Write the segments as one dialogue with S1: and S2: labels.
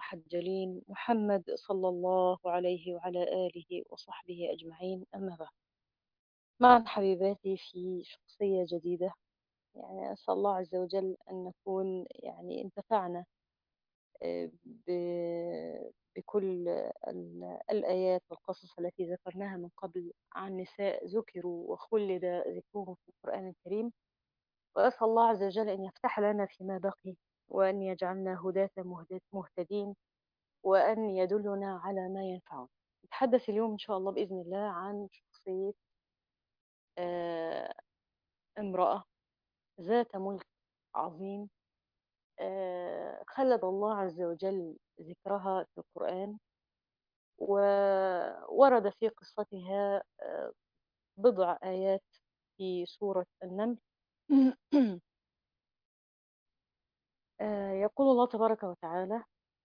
S1: المحجلين محمد صلى الله عليه وعلى آله وصحبه أجمعين، أما بعد. معا حبيباتي في شخصية جديدة. أسأل الله عز وجل أن نكون انتفعنا بكل الآيات والقصص التي ذكرناها من قبل عن نساء ذكروا وخلد ذكرهم في القرآن الكريم. وأسأل الله عز وجل أن يفتح لنا فيما بقي، وأن يجعلنا هداة مهتدين، وأن يدلنا على ما ينفعنا. نتحدث اليوم إن شاء الله بإذن الله عن شخصية آه، امرأة ذات ملك عظيم، خلد الله عز وجل ذكرها في القرآن، وورد في قصتها بضع آيات في سورة النمل. يقول الله تبارك وتعالى: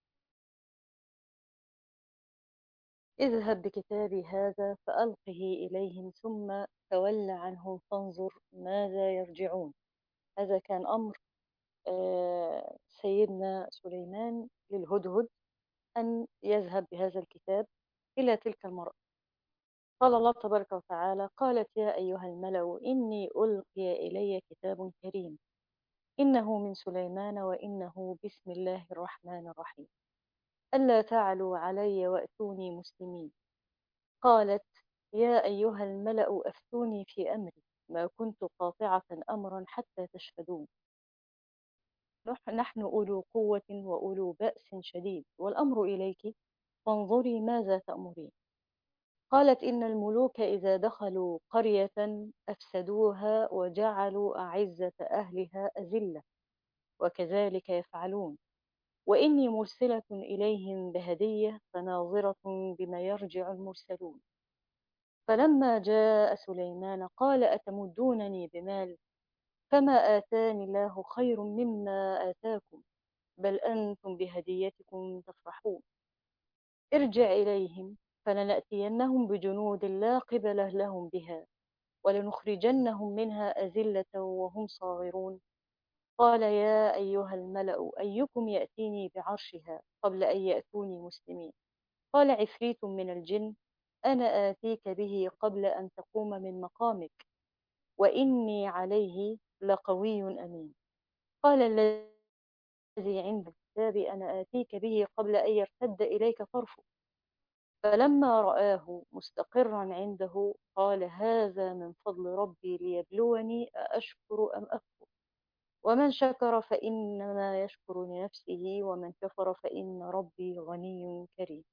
S1: اذهب بكتابي هذا فألقه إليهم ثم تول عنهم فانظر ماذا يرجعون. هذا كان أمر سيدنا سليمان للهدهد أن يذهب بهذا الكتاب إلى تلك المرأة. قال الله تبارك وتعالى: قالت يا أيها الملأ إني ألقي إلي كتاب كريم إنه من سليمان وإنه بسم الله الرحمن الرحيم ألا تعلوا علي وأتوني مسلمين. قالت يا أيها الملأ أفتوني في أمري ما كنت قاطعة أمرا حتى تشهدون. نحن أولو قوة وأولو بأس شديد والأمر إليك فانظري ماذا تأمرين. قالت إن الملوك إذا دخلوا قرية أفسدوها وجعلوا أعزة أهلها أذلة وكذلك يفعلون وإني مرسلة إليهم بهدية فناظرة بما يرجع المرسلون. فلما جاء سليمان قال أتمدونني بمال فما آتاني الله خير مما آتاكم بل أنتم بهديتكم تفرحون. ارجع إليهم فلنأتينهم بجنود لا قبل لهم بها ولنخرجنهم منها أذلة وهم صاغرون. قال يا أيها الملأ أيكم يأتيني بعرشها قبل أن يأتوني مسلمين. قال عفريت من الجن أنا آتيك به قبل أن تقوم من مقامك وإني عليه لقوي أمين. قال الذي عند الكتاب أنا آتيك به قبل أن يرتد إليك طرفك. فلما رآه مستقرا عنده قال هذا من فضل ربي ليبلوني أأشكر أم أكفر ومن شكر فإنما يشكر لنفسه ومن كفر فإن ربي غني كريم.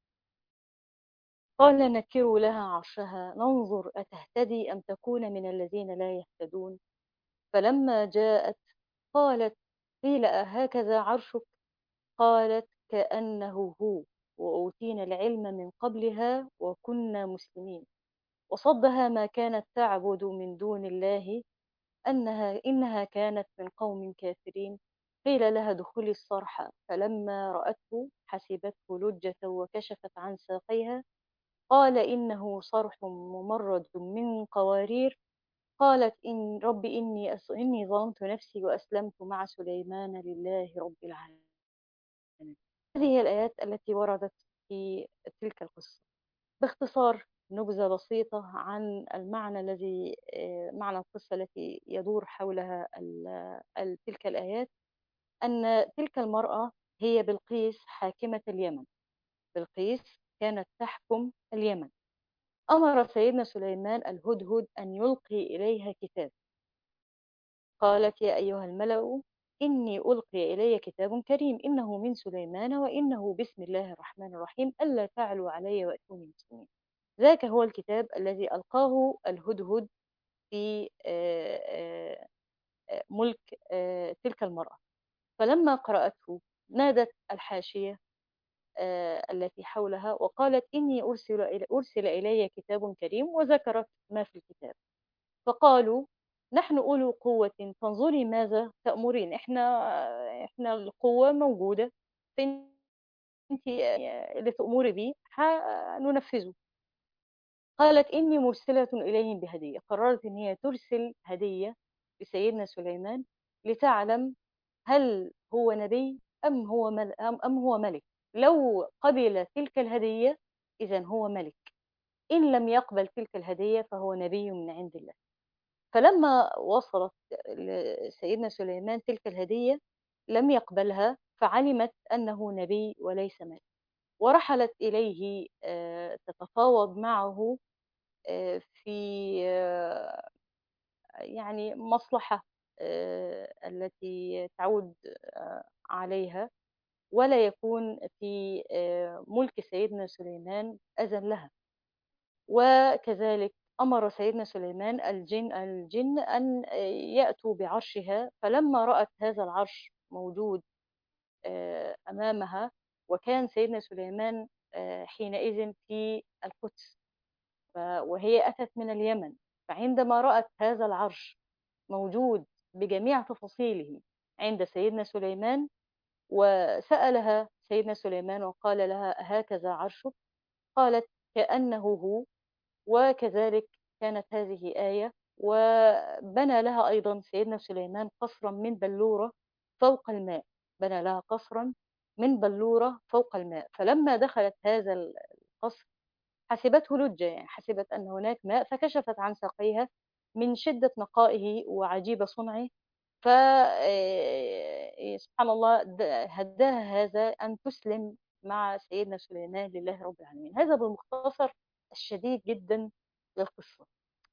S1: قال نكروا لها عرشها ننظر أتهتدي أم تكون من الذين لا يهتدون. فلما جاءت قالت قيل أهكذا عرشك قالت كأنه هو وأوتينا العلم من قبلها وكنا مسلمين. وصدها ما كانت تعبد من دون الله إنها كانت من قوم كافرين. قيل لها ادخلي الصرح فلما رأته حسبته لجة وكشفت عن ساقيها قال إنه صرح ممرد من قوارير. قالت إن رب إني ظلمت نفسي وأسلمت مع سليمان لله رب العالمين. هذه هي الآيات التي وردت في تلك القصة. باختصار نبذة بسيطة عن المعنى الذي معنى القصة التي يدور حولها تلك الآيات. أن تلك المرأة هي بلقيس حاكمة اليمن. بلقيس كانت تحكم اليمن. أمر سيدنا سليمان الهدهد أن يلقي إليها كتاب. قالت يا أيها الملأ إني ألقي إلي كتاب كريم إنه من سليمان وإنه بسم الله الرحمن الرحيم ألا تعلوا علي وأتوني مسلمين. ذاك هو الكتاب الذي ألقاه الهدهد في ملك تلك المرأة. فلما قرأته نادت الحاشية التي حولها وقالت إني أرسل إلي كتاب كريم وذكرت ما في الكتاب. فقالوا نحن أولو قوة فانظري ماذا تأمرين. إحنا القوة موجودة فأنت اللي تأمري به ننفذه. قالت إني مرسلة إليهم بهدية. قررت إن هي ترسل هدية لسيدنا سليمان لتعلم هل هو نبي أم هو ملك. لو قبل تلك الهدية إذا هو ملك، إن لم يقبل تلك الهدية فهو نبي من عند الله. فلما وصلت لسيدنا سليمان تلك الهدية لم يقبلها، فعلمت أنه نبي وليس ملك، ورحلت إليه تتفاوض معه في يعني مصلحة التي تعود عليها، ولا يكون في ملك سيدنا سليمان أذى لها. وكذلك أمر سيدنا سليمان الجن أن يأتوا بعرشها، فلما رأت هذا العرش موجود أمامها، وكان سيدنا سليمان حينئذ في القدس، وهي أتت من اليمن، فعندما رأت هذا العرش موجود بجميع تفاصيله عند سيدنا سليمان، وسألها سيدنا سليمان وقال لها هكذا عرشك؟ قالت كأنه هو. وكذلك كانت هذه آية. وبنى لها أيضا سيدنا سليمان قصرا من بلورة فوق الماء، بنى لها قصرا من بلورة فوق الماء، فلما دخلت هذا القصر حسبته لجة، يعني حسبت أن هناك ماء، فكشفت عن ساقيها من شدة نقائه وعجيب صنعه. ف سبحان الله هداها هذا أن تسلم مع سيدنا سليمان لله رب العالمين. هذا بالمختصر الشديد جدا للقصة.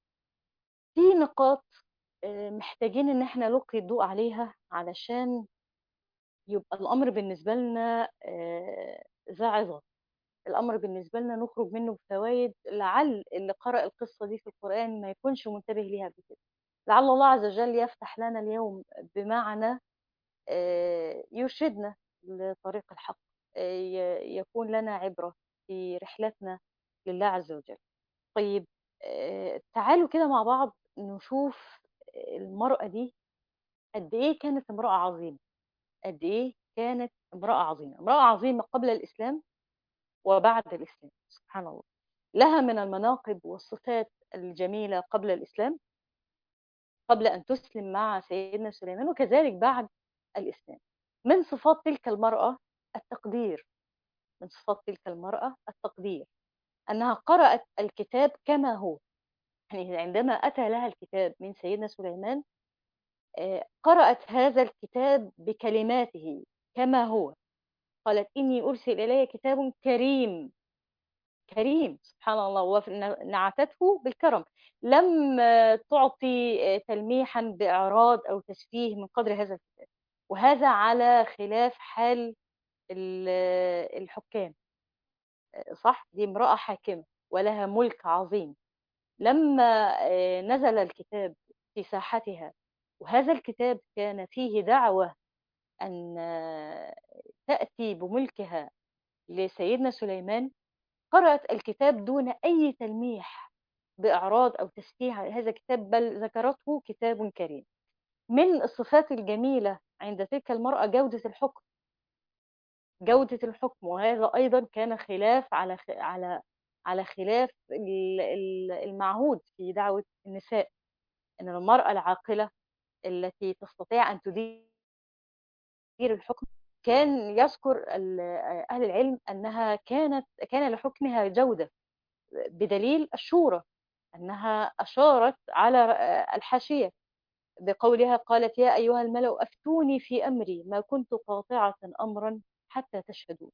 S1: في نقاط محتاجين إن احنا نلقي الضوء عليها علشان يبقى الأمر بالنسبة لنا ذا عظة، الأمر بالنسبة لنا نخرج منه بفوائد، لعل اللي قرأ القصة دي في القرآن ما يكونش منتبه ليها قبل كده. لعل الله عز وجل يفتح لنا اليوم بمعنى يرشدنا لطريق الحق، يكون لنا عبرة في رحلتنا لله عز وجل. طيب تعالوا كده مع بعض نشوف المرأة دي قد إيه كانت امرأة عظيمة، قد إيه كانت امرأة عظيمة، امرأة عظيمة قبل الإسلام وبعد الإسلام. سبحان الله، لها من المناقب والصفات الجميلة قبل الإسلام، قبل أن تسلم مع سيدنا سليمان، وكذلك بعد الإسلام. من صفات تلك المرأة التقدير، من صفات تلك المرأة التقدير، أنها قرأت الكتاب كما هو. يعني عندما أتى لها الكتاب من سيدنا سليمان قرأت هذا الكتاب بكلماته كما هو. قالت إني أرسل إلي كتاب كريم، كريم سبحان الله، ونعتته بالكرم، لم تعطي تلميحا بإعراض أو تسفيه من قدر هذا الكتاب. وهذا على خلاف حال الحكام، صح، دي امرأة حاكمة ولها ملك عظيم. لما نزل الكتاب في ساحتها، وهذا الكتاب كان فيه دعوة أن تأتي بملكها لسيدنا سليمان، قرأت الكتاب دون أي تلميح بإعراض أو تسفيه على هذا الكتاب، بل ذكرته كتاب كريم. من الصفات الجميلة عند تلك المرأة جودة الحكم، جودة الحكم. وهذا أيضا كان خلاف على خلاف المعهود في دعوة النساء، أن المرأة العاقلة التي تستطيع أن تدير الحكم، كان يذكر أهل العلم أنها كان لحكمها جودة، بدليل الشورى، أنها أشارت على الحاشية بقولها قالت يا أيها الملأ أفتوني في أمري ما كنت قاطعة أمرا حتى تشهدون.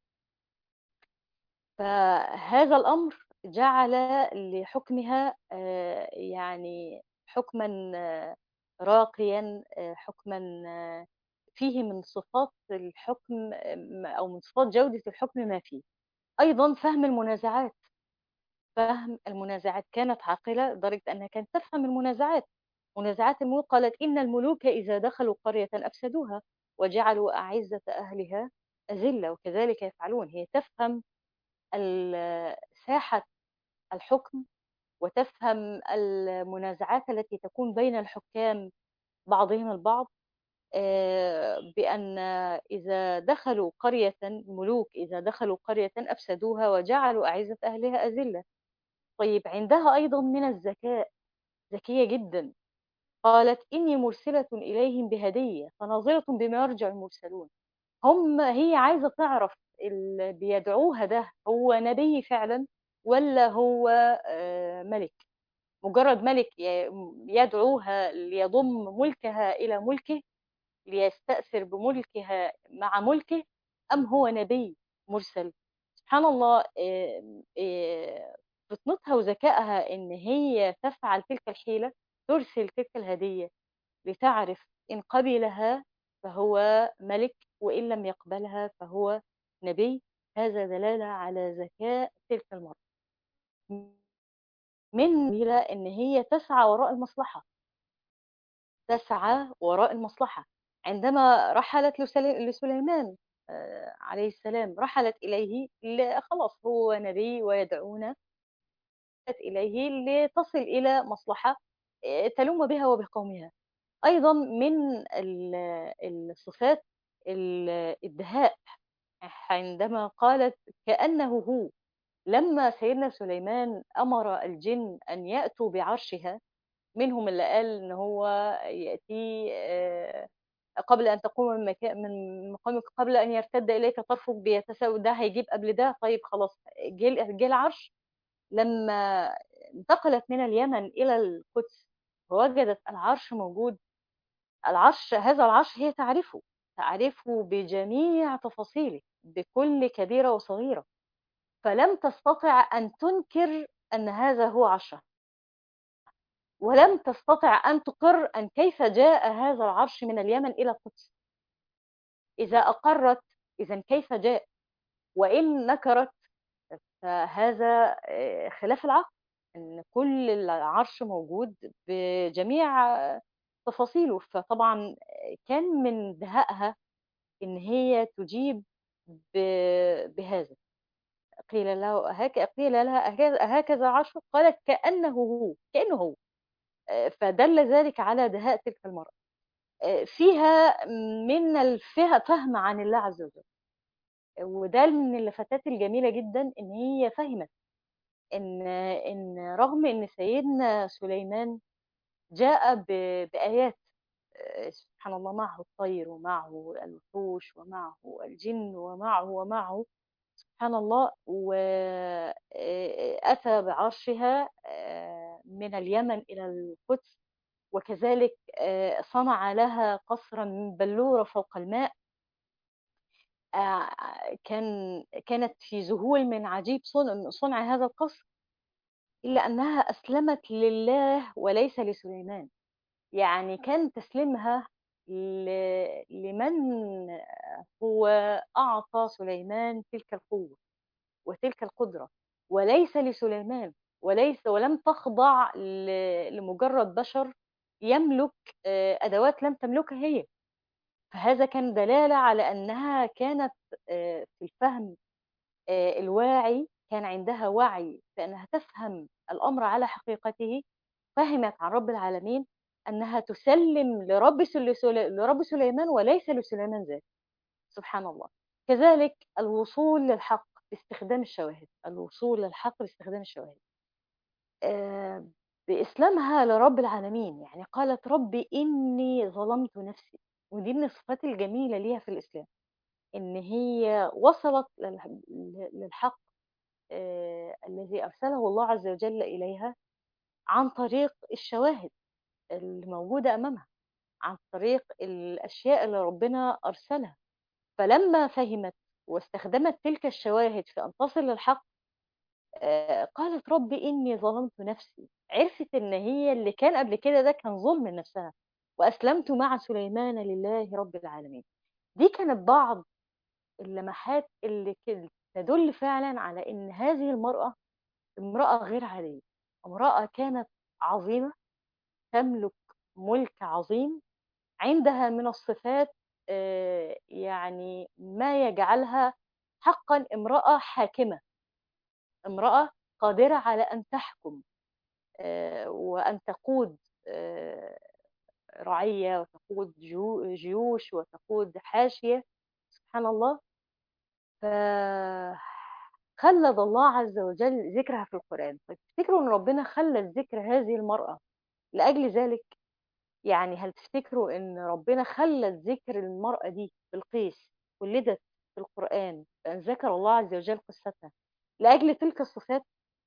S1: فهذا الأمر جعل لحكمها يعني حكما راقيا، حكما فيه من صفات الحكم أو من صفات جودة الحكم ما فيه. أيضا فهم المنازعات، فهم المنازعات، كانت عاقلة لدرجة أنها كانت تفهم المنازعات، منازعات الملوك. قالت إن الملوك إذا دخلوا قرية أفسدوها وجعلوا أعزة أهلها أذلة، وكذلك يفعلون. هي تفهم ساحة الحكم، وتفهم المنازعات التي تكون بين الحكام بعضهم البعض، بأن إذا دخلوا قرية، الملوك إذا دخلوا قرية أفسدوها وجعلوا أعزة أهلها أذلة. طيب عندها أيضا من الذكاء، ذكية جدا. قالت إني مرسلة إليهم بهدية فناظرة بما يرجع المرسلون. هي عايزة تعرف اللي بيدعوها ده هو نبي فعلًا والّا هو ملك؟ مجرد ملك يدعوها ليضم ملكها إلى ملكه، ليستأثر بملكها مع ملكه، أم هو نبي مرسل؟ سبحان الله. فطنتها وذكائها إن هي تفعل تلك الحيلة، ترسل تلك الهدية لتعرف إن قبلها فهو ملك، وإن لم يقبلها فهو نبي. هذا دلالة على ذكاء تلك المرأة، من إلى إن هي تسعى وراء المصلحة، تسعى وراء المصلحة. عندما رحلت لسليمان عليه السلام، رحلت إليه خلاص هو نبي ويدعونا إليه لتصل إلى مصلحة تلوم بها وبقومها. أيضا من الصفات الدهاء، عندما قالت كأنه هو. لما سيدنا سليمان أمر الجن أن يأتوا بعرشها، منهم اللي قال إن هو يأتيه قبل أن تقوم من مقامك، قبل أن يرتد إليك طرفك، بيتساوي ده هيجيب قبل ده. طيب خلاص، جه العرش. لما انتقلت من اليمن إلى القدس ووجدت العرش موجود، هذا العرش هي تعرفه، تعرفه بجميع تفاصيله، بكل كبيرة وصغيرة، فلم تستطع أن تنكر أن هذا هو عرشها، ولم تستطع أن تقر أن كيف جاء هذا العرش من اليمن إلى القدس. إذا أقرت، إذا كيف جاء؟ وإن نكرت فهذا خلاف العقل، إن كل العرش موجود بجميع تفاصيله. فطبعا كان من دهائها إن هي تجيب بهذا. قيل لها أهكذا عرشك؟ قالت كأنه هو، كأنه هو. فدل ذلك على دهاء تلك المرأة. فيها من فهم عن الله عز وجل، وده من اللفتات الجميلة جدا، إن هي فهمت إن رغم إن سيدنا سليمان جاء بآيات، سبحان الله، معه الطير ومعه الوحوش ومعه الجن ومعه سبحان الله، وأتى بعرشها من اليمن إلى القدس، وكذلك صنع لها قصرا من بلورة فوق الماء. كانت في ذهول من عجيب صنع هذا القصر، إلا أنها أسلمت لله وليس لسليمان. يعني كان تسليمها لمن هو أعطى سليمان تلك القوة وتلك القدرة، وليس لسليمان، ولم تخضع لمجرد بشر يملك أدوات لم تملكها هي. فهذا كان دلالة على أنها كانت في الفهم الواعي، كان عندها وعي بأنها تفهم الأمر على حقيقته. فهمت عن رب العالمين أنها تسلم لرب سليمان وليس لسليمان ذاته. سبحان الله. كذلك الوصول للحق باستخدام الشواهد، الوصول للحق باستخدام الشواهد آه، بإسلامها لرب العالمين. يعني قالت ربي إني ظلمت نفسي، ودي من الصفات الجميلة ليها في الإسلام، إن هي وصلت للحق الذي أرسله الله عز وجل إليها عن طريق الشواهد اللي موجودة أمامها، عن طريق الأشياء اللي ربنا أرسلها. فلما فهمت واستخدمت تلك الشواهد في أن تصل للحق، قالت رب إني ظلمت نفسي. عرفت إن هي اللي كان قبل كده ده كان ظلم لنفسها، وأسلمت مع سليمان لله رب العالمين. دي كانت بعض اللمحات اللي كده تدل فعلا على إن هذه المرأة امرأة غير عادية، امرأة كانت عظيمة، تملك ملك عظيم، عندها من الصفات يعني ما يجعلها حقا امرأة حاكمة، امرأة قادرة على أن تحكم وأن تقود آه، رعية، وتقود جيوش، وتقود حاشية. سبحان الله. فخلد الله عز وجل ذكرها في القرآن. فتفتكروا أن ربنا خلد ذكر هذه المرأة لأجل ذلك؟ يعني هل تفتكروا أن ربنا خلد ذكر المرأة دي بلقيس ولدت في القرآن ذكر الله عز وجل قصتها لأجل تلك الصفات،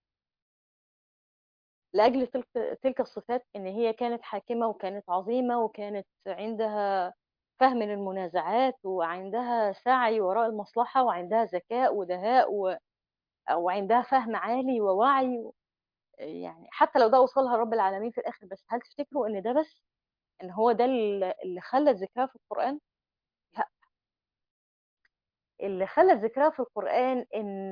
S1: لأجل تلك الصفات إن هي كانت حاكمة وكانت عظيمة وكانت عندها فهم للمنازعات وعندها سعي وراء المصلحة وعندها ذكاء ودهاء وعندها فهم عالي ووعي. يعني حتى لو ده وصلها رب العالمين في الآخر، بس هل تفتكروا إن ده بس، إن هو ده اللي خلى ذكرها في القرآن؟ لا، اللي خلى ذكرها في القرآن إن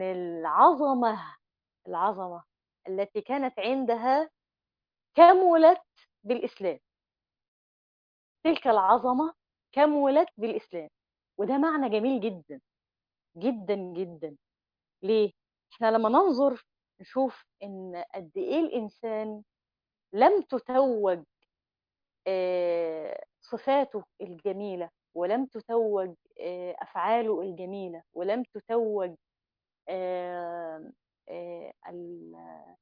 S1: العظمة التي كانت عندها كملت بالإسلام. تلك العظمة كملت بالإسلام، وده معنى جميل جدا جدا جدا. ليه؟ احنا لما ننظر نشوف ان قد ايه الانسان لم تتوج صفاته الجميلة، ولم تتوج افعاله الجميلة، ولم تتوج آه، آه، ال-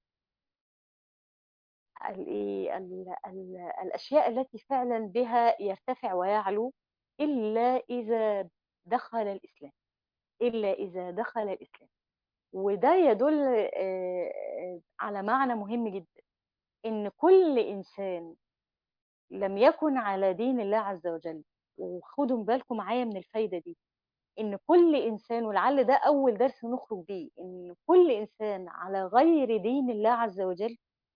S1: الاشياء التي فعلا بها يرتفع ويعلو، الا اذا دخل الاسلام، إلا إذا دخل الإسلام. وده يدل على معنى مهم جدا، إن كل إنسان لم يكن على دين الله عز وجل. وخدوا بالكم معايا من الفايدة دي، إن كل إنسان، ولعل ده أول درس نخرج بيه، إن كل إنسان على غير دين الله عز وجل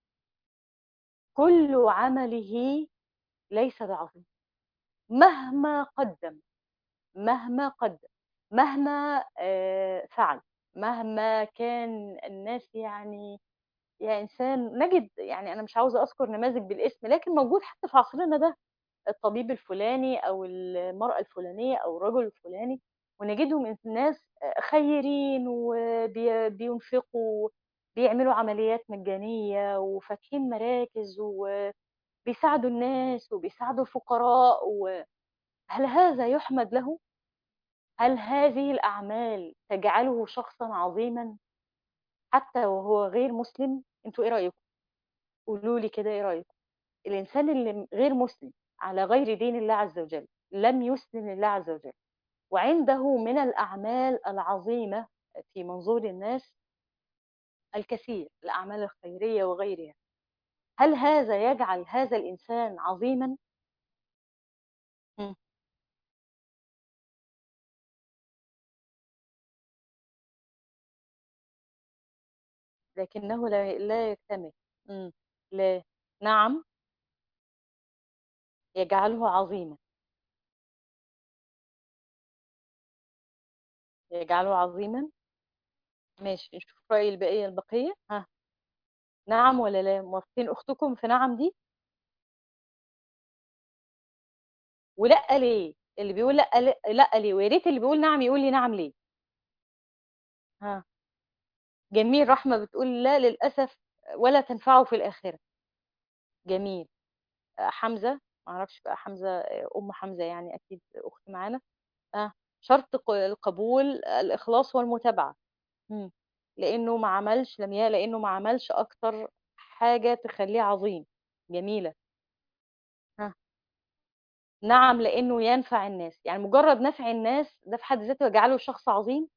S1: كل عمله ليس بعظيم، مهما قدم، مهما قدم، مهما فعل، مهما كان الناس يعني. يا إنسان نجد، يعني أنا مش عاوزة أذكر نماذج بالاسم، لكن موجود حتى في عصرنا ده الطبيب الفلاني أو المرأة الفلانية أو الرجل الفلاني، ونجدهم ناس خيرين وبينفقوا، بيعملوا عمليات مجانية وفاتحين مراكز وبيساعدوا الناس وبيساعدوا الفقراء. هل هذا يحمد له؟ هل هذه الأعمال تجعله شخصا عظيما حتى وهو غير مسلم؟ انتوا ايه رأيكم؟ قولوا لي كده ايه رأيكم. الإنسان اللي غير مسلم على غير دين الله عز وجل، لم يسلم لله عز وجل، وعنده من الأعمال العظيمة في منظور الناس الكثير، الأعمال الخيرية وغيرها، هل هذا يجعل هذا الإنسان عظيما؟ مم. لكنه لا يكتمل. مم. لا. نعم. يجعله عظيما. يجعله عظيما. ماشي، نشوف رأي البقية. ها، نعم ولا لا؟ موافقين أختكم في نعم دي؟ ولا ليه؟ اللي بيقول لا لا ليه؟ ويا ريت اللي بيقول نعم يقول لي نعم ليه. ها. جميل. رحمة بتقول لا للأسف، ولا تنفعه في الآخرة. جميل. حمزة، معرفش بقى حمزة أم حمزة يعني أكيد أخت معانا. شرط القبول الإخلاص والمتابعة. مم. لأنه ما عملش لأنه ما عملش أكتر حاجة تخليه عظيم. جميلة. ها. نعم، لأنه ينفع الناس، يعني مجرد نفع الناس ده في حد ذاته يجعله شخص عظيم.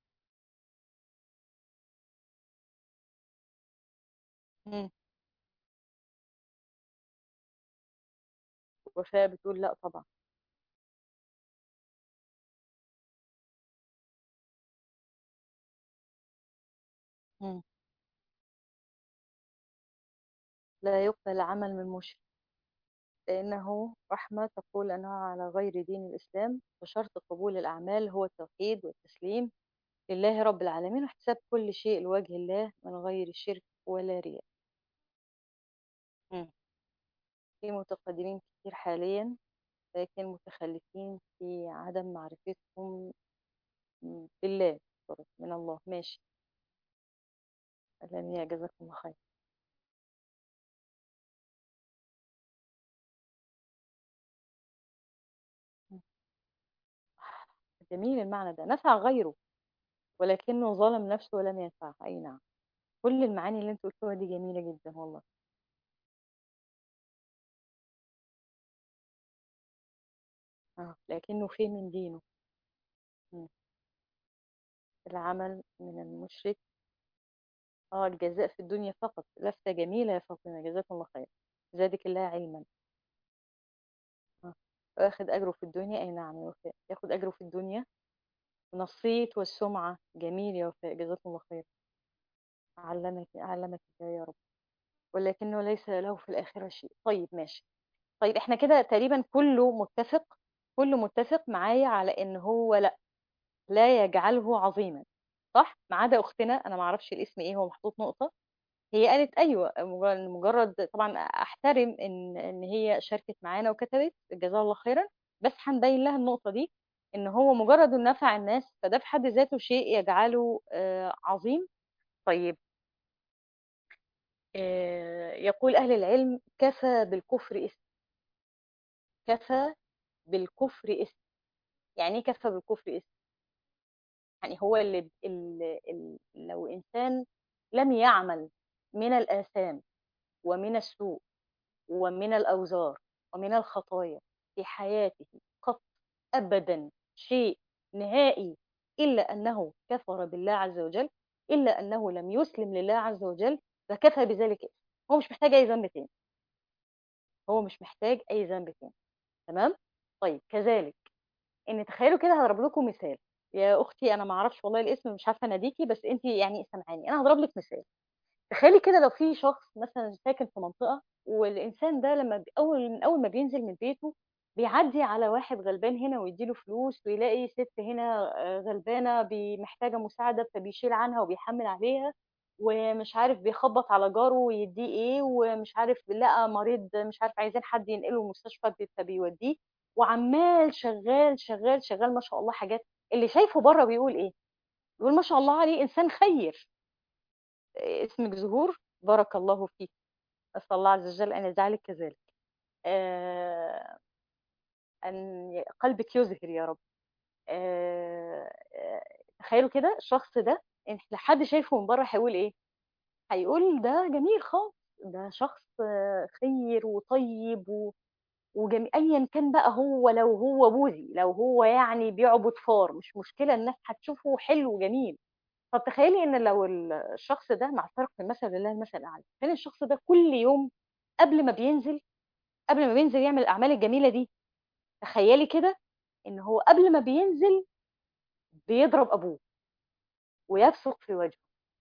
S1: مم. وفاء بتقول لا طبعا. مم. لا يقبل عمل من مشرك، لأنه رحمة تقول أنها على غير دين الإسلام، وشرط قبول الأعمال هو التوحيد والتسليم لله رب العالمين، واحتساب كل شيء لوجه الله من غير شرك ولا رياء. مم. في متقدمين كتير حاليا، لكن متخلفين في عدم معرفتهم بالله، من الله. ماشي. لميا جزاكم الله خير. مم. جميل المعنى ده، نفع غيره ولكنه ظلم نفسه ولم ينفعه. أي نعم. كل المعاني اللي انتوا قلتوها دي جميلة جدا والله. لكنه فيه من دينه. مم. العمل من المشرك. اه، الجزاء في الدنيا فقط. لفتة جميلة يا فاطمة، جزاكم الله خير. زادك الله علما. آه. واخد أجره في الدنيا، أي نعم يا وفاء، ياخد أجره في الدنيا. من الصيت والسمعة. جميل يا وفاء، جزاكم الله خير. علمك الله يا رب. ولكنه ليس له في الآخرة شيء. طيب ماشي. طيب احنا كده تقريبا كله متفق معايا على ان هو لا يجعله عظيما. صح، ما عدا اختنا، انا ما اعرفش الاسم ايه، هو محطوط نقطة. هي قالت ايوه، مجرد طبعا احترم ان هي شاركت معانا وكتبت جزاها الله خيرا. بس هنبين لها النقطة دي، ان هو مجرد إنه نفع الناس، فده في حد ذاته شيء يجعله عظيم. طيب. يقول أهل العلم: كفى بالكفر اسم. كفى بالكفر اسم. يعني ايه كفى بالكفر اسم؟ يعني هو لو إنسان لم يعمل من الآثام ومن السوء ومن الأوزار ومن الخطايا في حياته قط، أبدا شيء نهائي، إلا أنه كفر بالله عز وجل، إلا أنه لم يسلم لله عز وجل، فكفى بذلك اسم. هو مش محتاج أي ذنب تاني. هو مش محتاج أي ذنب تاني. تمام. طيب كذلك، ان تخيلوا كده، هضرب لكم مثال. يا اختي انا ما اعرفش والله الاسم، مش عارفه اناديكي، بس انت يعني سامعاني، انا هضرب لك مثال. تخيلي كده لو في شخص مثلا ساكن في منطقه، والانسان ده لما من اول ما بينزل من بيته، بيعدي على واحد غلبان هنا ويديله فلوس، ويلاقي ست هنا غلبانه محتاجه مساعده، فبيشيل عنها وبيحمل عليها، ومش عارف بيخبط على جاره ويديه ايه، ومش عارف لقى مريض مش عارف عايزين حد ينقله المستشفى فبيوديه، وعمال شغال شغال شغال، ما شاء الله حاجات. اللي شايفه بره بيقول ايه؟ بيقول ما شاء الله عليه، انسان خير. اسمك زهور، بارك الله فيك. أسأل الله عز وجل أن يجعلك كذلك. آه، أن قلبك يزهر يا رب. تخيلوا كده الشخص ده، انت حد شايفه من بره هيقول ايه؟ هيقول ده جميل خالص، ده شخص خير وطيب وجميل، ايا كان بقى. هو لو هو بوذي، لو هو يعني بيعبد فار، مش مشكلة، الناس هتشوفه حلو وجميل. طب تخيلي ان لو الشخص ده، مع الفرق في المثل لله المثل الاعلى، كان الشخص ده كل يوم قبل ما بينزل قبل ما بينزل يعمل الاعمال الجميله دي، تخيلي كده ان هو قبل ما بينزل بيضرب ابوه ويبصق في وجهه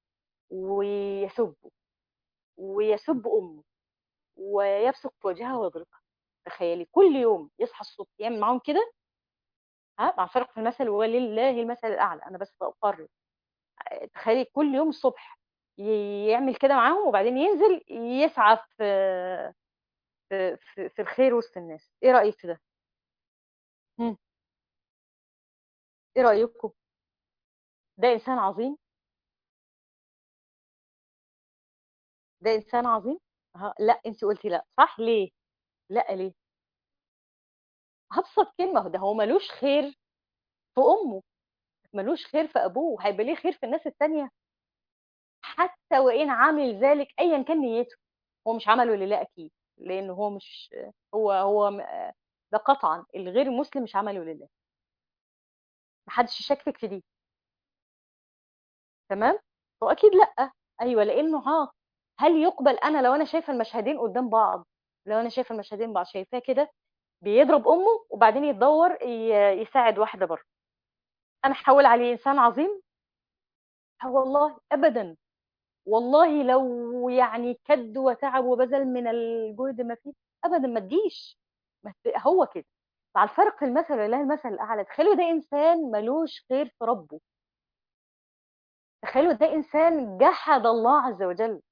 S1: ويسبه ويسب امه ويبصق في وجهها ويضربها. تخيلي كل يوم يصحى الصبح يعمل معاهم كده. ها، مع فرق في المثل، ولله المثل الاعلى، انا بس بقرر. تخيلي كل يوم الصبح يعمل كده معاهم، وبعدين ينزل يسعى في الخير وسط الناس. ايه رأيك في ده؟ مم. ايه رأيكم؟ ده انسان عظيم. ده انسان عظيم. لا، انت قلتي لا، صح، ليه؟ لا، ليه؟ ابسط كلمة، ده هو ملوش خير في امه، ملوش خير في ابوه، هيبقى ليه خير في الناس التانية؟ حتى وان عامل ذلك ايا كان نيته. هو مش عمله لله اكيد، لان هو مش هو ده قطعا الغير مسلم مش عمله لله. محدش يشكك في دي. تمام. هو اكيد لا. ايوه، لانه هل يقبل انا لو انا شايفه المشهدين قدام بعض، لو انا شايفه المشهدين بعض، شايفاه كده بيضرب امه وبعدين يتدور يساعد واحده بره، انا احول عليه انسان عظيم؟ والله ابدا. والله لو يعني كد وتعب وبذل من الجهد ما فيه، ابدا ما تجيش. هو كده. مع الفرق في المثل لله المثل الاعلى. تخيلوا ده انسان ملوش خير في ربه. تخيلوا ده انسان جحد الله عز وجل،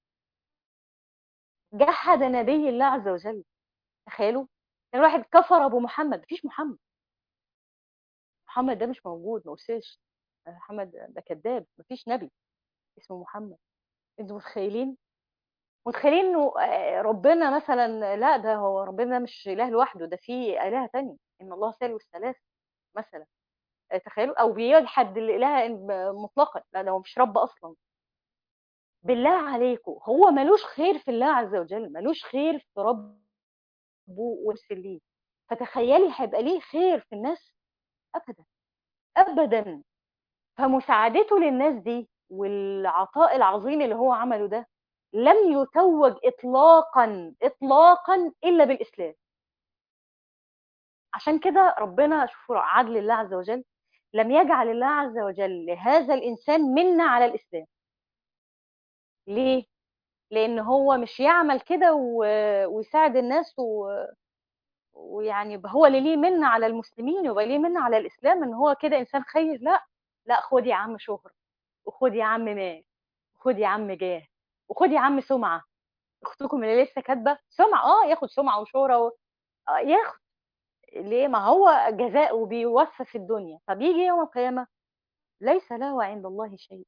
S1: جحد نبي الله عز وجل. تخيلوا. كان واحد كفر ابو محمد، مفيش محمد. محمد ده مش موجود، ما أرسلش. محمد ده كذاب، مفيش نبي اسمه محمد. انتوا متخيلين انه ربنا مثلا، لا، ده هو ربنا ده مش اله لوحده، ده في الهه تانية، ان الله ثالث ثلاث مثلا. تخيلوا، او بيجحد الاله مطلقا، لا ده هو مش رب اصلا. بالله عليكم، هو ملوش خير في الله عز وجل، ملوش خير في ربه وارسل ليه. فتخيلي هيبقى ليه خير في الناس؟ ابدا. ابدا. فمساعدته للناس دي والعطاء العظيم اللي هو عمله ده لم يتوج إطلاقا إطلاقا إلا بالإسلام. عشان كده ربنا، شوفوا عدل الله عز وجل، لم يجعل الله عز وجل لهذا الإنسان منة على الإسلام. ليه؟ لأن هو مش يعمل كده ويساعد الناس ويعني يبقى هو اللي ليه منة على المسلمين، يبقى ليه منة على الإسلام إن هو كده إنسان خير. لا، لا، خد يا عم شهرة، وخد يا عم مال، وخد يا عم جاه، وخد يا عم سمعة. أختكم اللي لسه كاتبة سمعة، ياخد سمعة وشهرة ياخد. ليه؟ ما هو جزاء بيوفى في الدنيا، طب يجي يوم القيامة ليس له عند الله شيء،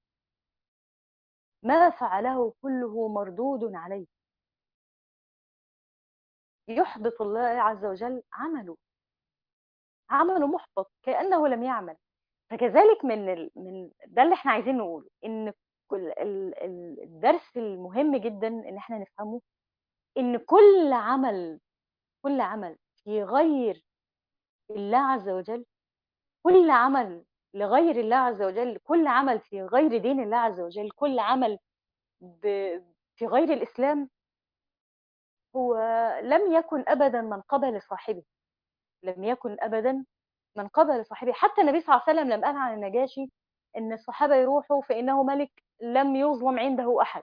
S1: ما فعله كله مردود عليه، يحبط الله عز وجل عمله، عمله محبط كأنه لم يعمل. فكذلك من ده اللي احنا عايزين نقوله، ان كل الدرس المهم جدا ان احنا نفهمه، ان كل عمل، كل عمل في غير الله عز وجل، كل عمل لغير الله عز وجل، كل عمل في غير دين الله عز وجل، كل عمل ب... في غير الإسلام، هو لم يكن أبدا من قبل صاحبه، لم يكن أبدا من قبل صاحبه. حتى النبي صلى الله عليه وسلم لما قال عن النجاشي ان الصحابه يروحوا فانه ملك لم يظلم عنده احد،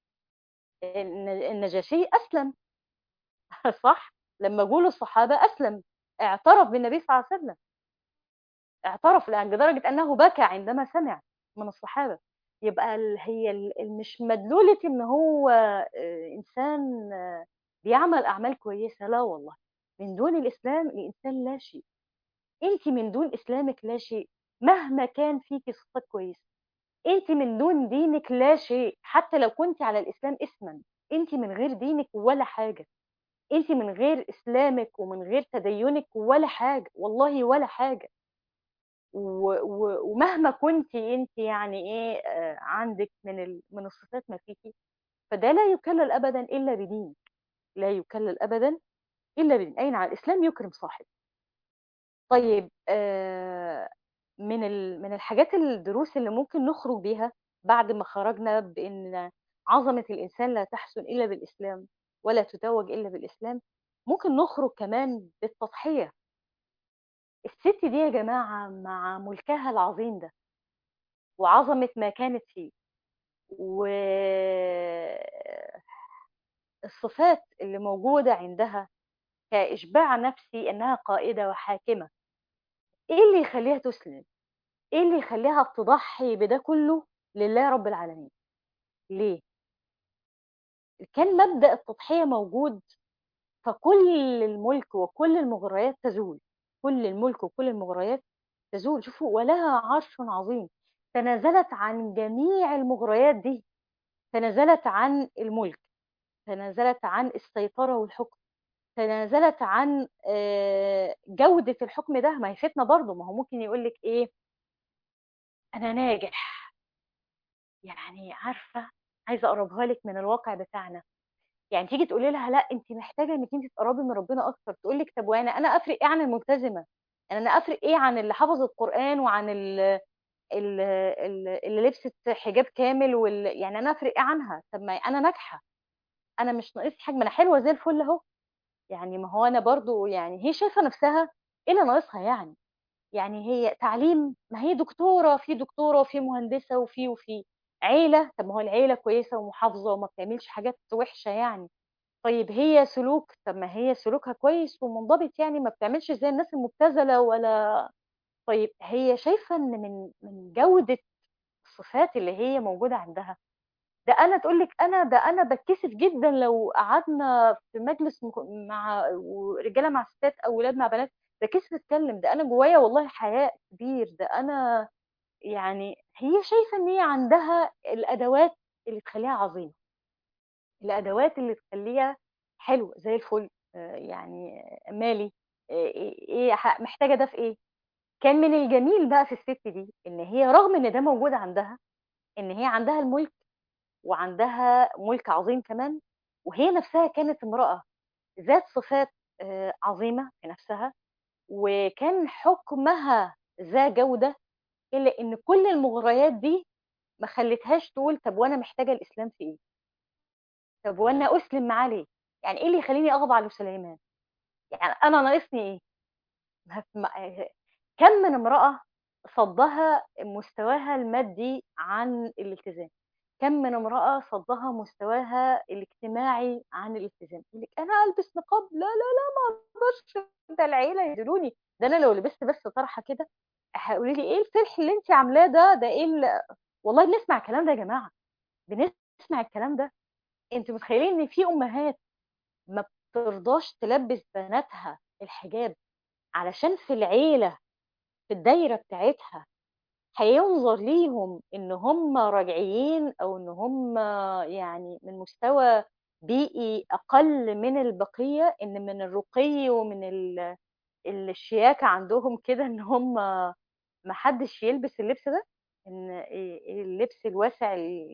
S1: النجاشي اسلم. صح، لما جولوا الصحابه اسلم، اعترف بالنبي صلى الله عليه وسلم، اعترف لدرجه انه بكى عندما سمع من الصحابه. يبقى هي مش مدلوله ان هو انسان بيعمل اعمال كويسه، لا والله. من دون الاسلام الانسان لا شيء، انت من دون اسلامك لا شيء، مهما كان فيكي صفات كويسه. انت من دون دينك لا شيء، حتى لو كنت على الاسلام اسما، انت من غير دينك ولا حاجه، انت من غير اسلامك ومن غير تدينك ولا حاجه، والله ولا حاجه. ومهما كنت انت يعني ايه عندك من الصفات ما فيكي، فده لا يكلل ابدا الا بدين، لا يكلل ابدا الا بدين. اين على الاسلام يكرم صاحب. طيب من الحاجات، الدروس اللي ممكن نخرج بيها بعد ما خرجنا بأن عظمة الإنسان لا تحسن إلا بالإسلام ولا تتوج إلا بالإسلام، ممكن نخرج كمان بالتضحية. الست دي يا جماعة مع ملكها العظيم ده وعظمة ما كانت فيه والصفات اللي موجودة عندها كإشباع نفسي إنها قائدة وحاكمة، إيه اللي يخليها تسلم؟ إيه اللي يخليها تضحي بده كله لله رب العالمين؟ ليه؟ كان مبدأ التضحية موجود، فكل الملك وكل المغريات تزول، كل الملك وكل المغريات تزول. شوفوا، ولها عرش عظيم، تنازلت عن جميع المغريات دي، تنازلت عن الملك، تنازلت عن السيطرة والحكم، تنازلت عن جودة الحكم. ده ما هي فتنة برضه، ما هو ممكن يقول لك ايه، انا ناجح، يعني عارفة، عايزة اقربها لك من الواقع بتاعنا. يعني تيجي تقولي لها لا انت محتاجه انك انت تقربي من ربنا اكتر، تقول لك طب وانا افرق ايه عن الملتزمه؟ يعني انا افرق ايه عن اللي حفظ القران وعن اللي لبست حجاب كامل يعني انا افرق ايه عنها؟ طب ما انا ناجحه، انا مش ناقصي حاجه، ما انا حلوه زي الفل اهو. يعني ما هو انا برضو، يعني هي شايفه نفسها ايه اللي ناقصها يعني؟ يعني هي تعليم، ما هي دكتوره، في دكتوره وفي مهندسه وفي عيله، طب ما هو العيله كويسه ومحافظه وما بتعملش حاجات وحشه يعني. طيب هي سلوك، طب ما هي سلوكها كويس ومنضبط، يعني ما بتعملش زي الناس المبتذلة ولا. طيب هي شايفة ان من جودة الصفات اللي هي موجودة عندها، ده انا تقول لك ده انا بتكسف جدا لو قعدنا في مجلس مع رجاله مع ستات او ولاد مع بنات، ده كسف اتكلم، ده انا جوايا والله حياء كبير، ده انا. يعني هي شايفة ان هي عندها الادوات اللي تخليها عظيمة، الادوات اللي تخليها حلو زي الفل. يعني مالي ايه محتاجه ده في ايه؟ كان من الجميل بقى في الست دي ان هي رغم ان ده موجود عندها، ان هي عندها الملك وعندها ملك عظيم كمان، وهي نفسها كانت امراه ذات صفات عظيمه في نفسها، وكان حكمها ذا جوده، إلا إن كل المغريات دي ما خلّتهاش تقول طب وأنا محتاجة الإسلام في إيه؟ طب وأنا أسلم معاه ليه؟ يعني إيه اللي يخلّيني أخضع لسليمان؟ يعني أنا ناقصني إيه؟ ما ف ما كم من امرأة صدّها مستواها المادي عن الالتزام، كم من امرأة صدّها مستواها الاجتماعي عن الالتزام، تقول لِك أنا ألبس نقاب لا، لا، لا ما أقدرش، ده العيلة يدلوني، ده أنا لو لبست بس طرحة كده هيقولوا لي إيه الفِرح اللي أنتِ عاملاه ده، ده إيه والله بنسمع الكلام ده يا جماعة، بنسمع الكلام ده، أنتم متخيلين إن في أمهات ما بترضاش تلبّس بناتها الحجاب علشان في العيلة في الدايرة بتاعتها هيُنظر ليهم إن هم رجعيين أو إن هم يعني من مستوى بيئي أقل من البقية، إن من الرقي ومن الشياكة عندهم كده إن هم ما حدش يلبس اللبس ده، إن اللبس الواسع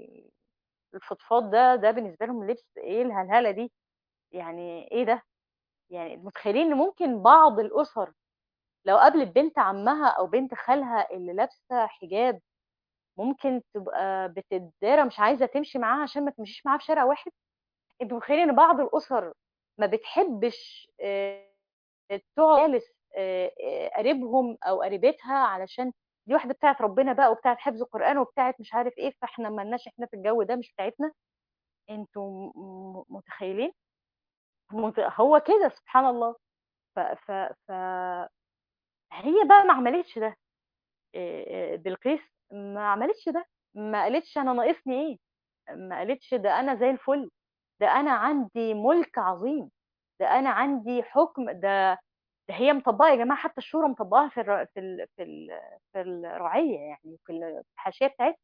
S1: الفضفاض ده بالنسبة لهم لبس إيه الهلهلة دي، يعني إيه ده؟ يعني متخيلين إن ممكن بعض الأسر لو قابلت بنت عمها أو بنت خالها اللي لابسة حجاب ممكن تبقى بتتدارى مش عايزة تمشي معاها عشان ما تمشيش معاها في شارع واحد، أنتم متخيلين إن بعض الأسر ما بتحبش تقعد جالس قريبهم أو قريبتها علشان دي واحدة بتاعة ربنا بقى وبتاعة حفظ قرآن وبتاعة مش عارف إيه، فإحنا ما لناش إحنا في الجو ده مش بتاعتنا، أنتم متخيلين؟ هو كده سبحان الله، ف ف ف هي بقى ما عملتش ده. بلقيس ما عملتش ده، ما قالتش أنا ناقصني إيه، ما قالتش ده أنا زي الفل، ده أنا عندي مُلك عظيم، ده أنا عندي حُكم، ده هي مطبّقة يا جماعة حتى الشورى مطبّقاها في الرعية يعني في الحاشية بتاعتها،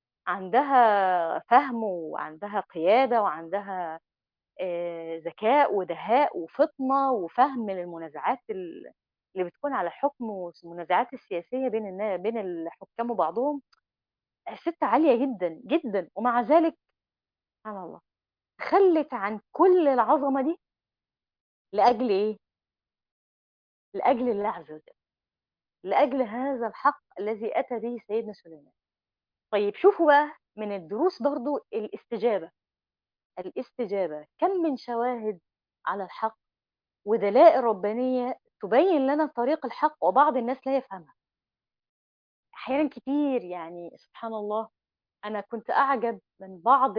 S1: عندها فَهم وعندها قيادة وعندها ذكاء ودهاء وفطنة وفهم للمنازعات اللي بتكون على الحُكم والمنازعات السياسية بين الحُكّام وبعضهم، سِت عالية جدًا، جدًا، ومع ذلك سبحان الله تخلِّت عن كل العظمة دي لأجل إيه؟ لأجل الله عز وجل، لأجل هذا الحق الذي أتى به سيدنا سليمان. طيب شوفوا بقى من الدروس برضه الاستجابة، الاستجابة، كم من شواهد على الحق ودلائل ربانية تبين لنا طريق الحق وبعض الناس لا يفهمها. أحيانًا كتير يعني سبحان الله أنا كنت أعجب من بعض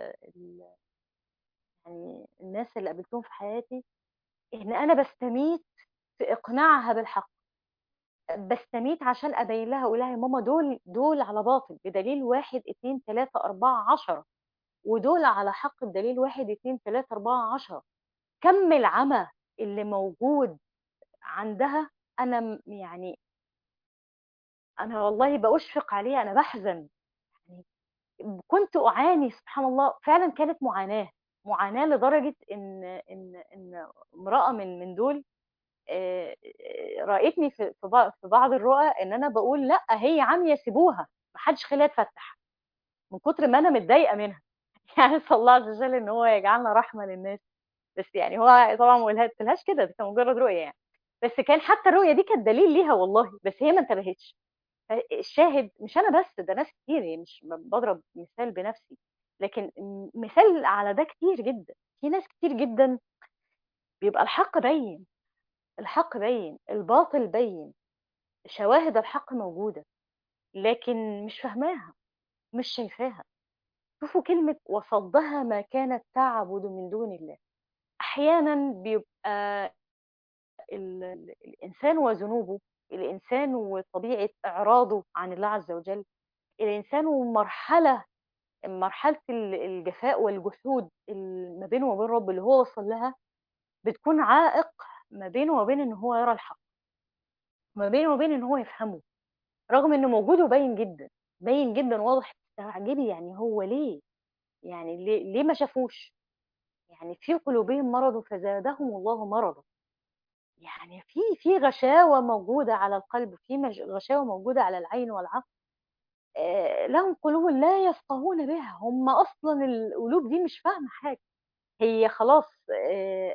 S1: يعني الناس اللي قابلتهم في حياتي، إن أنا باستميت في إقناعها بالحق، باستميت عشان أبين لها أقول لها: "يا ماما دول على باطل بدليل 1، 2، 3، 4، 10 ودول على حق بدليل 1، 2، 3، 4، 10". كَم العمى اللي موجود عندها أنا يعني أنا والله بأُشفِق عليها، أنا باحزن، يعني كنت أعاني سبحان الله، فعلًا كانت معاناة، معاناة لدرجة إن امرأة من دول رأتني في بعض الرؤى إن أنا باقول لأ هي عميا سيبوها، ما حدش خليها تفتح، من كتر ما أنا متضايقة منها، يعني أسأل الله عز وجل إن هو يجعلنا رحمة للناس، بس يعني هو طبعًا ما قُلتلهاش كده، دي كانت مجرد رؤية يعني، بس كان حتى الرؤية دي كانت دليل ليها والله، بس هي ما انتبهتش. الشاهد مش أنا بس، ده ناس كتير يعني مش باضرب مثال بنفسي، لكن مثال على ده كتير جدًا، في ناس كتير جدًا بيبقى الحق بيّن، الحق بيّن، الباطل بيّن، شواهد الحق موجودة، لكن مش فاهماها، مش شايفاها. شوفوا كلمة "وصدّها ما كانت تعبد من دون الله". أحيانًا بيبقى الإنسان وذنوبه، الإنسان وطبيعة إعراضه عن الله عز وجل، الإنسان مرحلة الجفاء والجحود ما بينه وبين ربه اللي هو وصل لها، بتكون عائق ما بينه وبين إن هو يرى الحق، ما بينه وبين إن هو يفهمه، رغم إن وجوده باين جدًا، باين جدًا واضح تستعجبي يعني هو ليه؟ يعني ليه ما شافوش؟ يعني في قلوبهم مرض فزادهم الله مرضًا، يعني في غشاوة موجودة على القلب، في غشاوة موجودة على العين والعقل، لهم قلوب لا يفقهون بها، هم أصلًا القلوب دي مش فاهمة حاجة. هي خلاص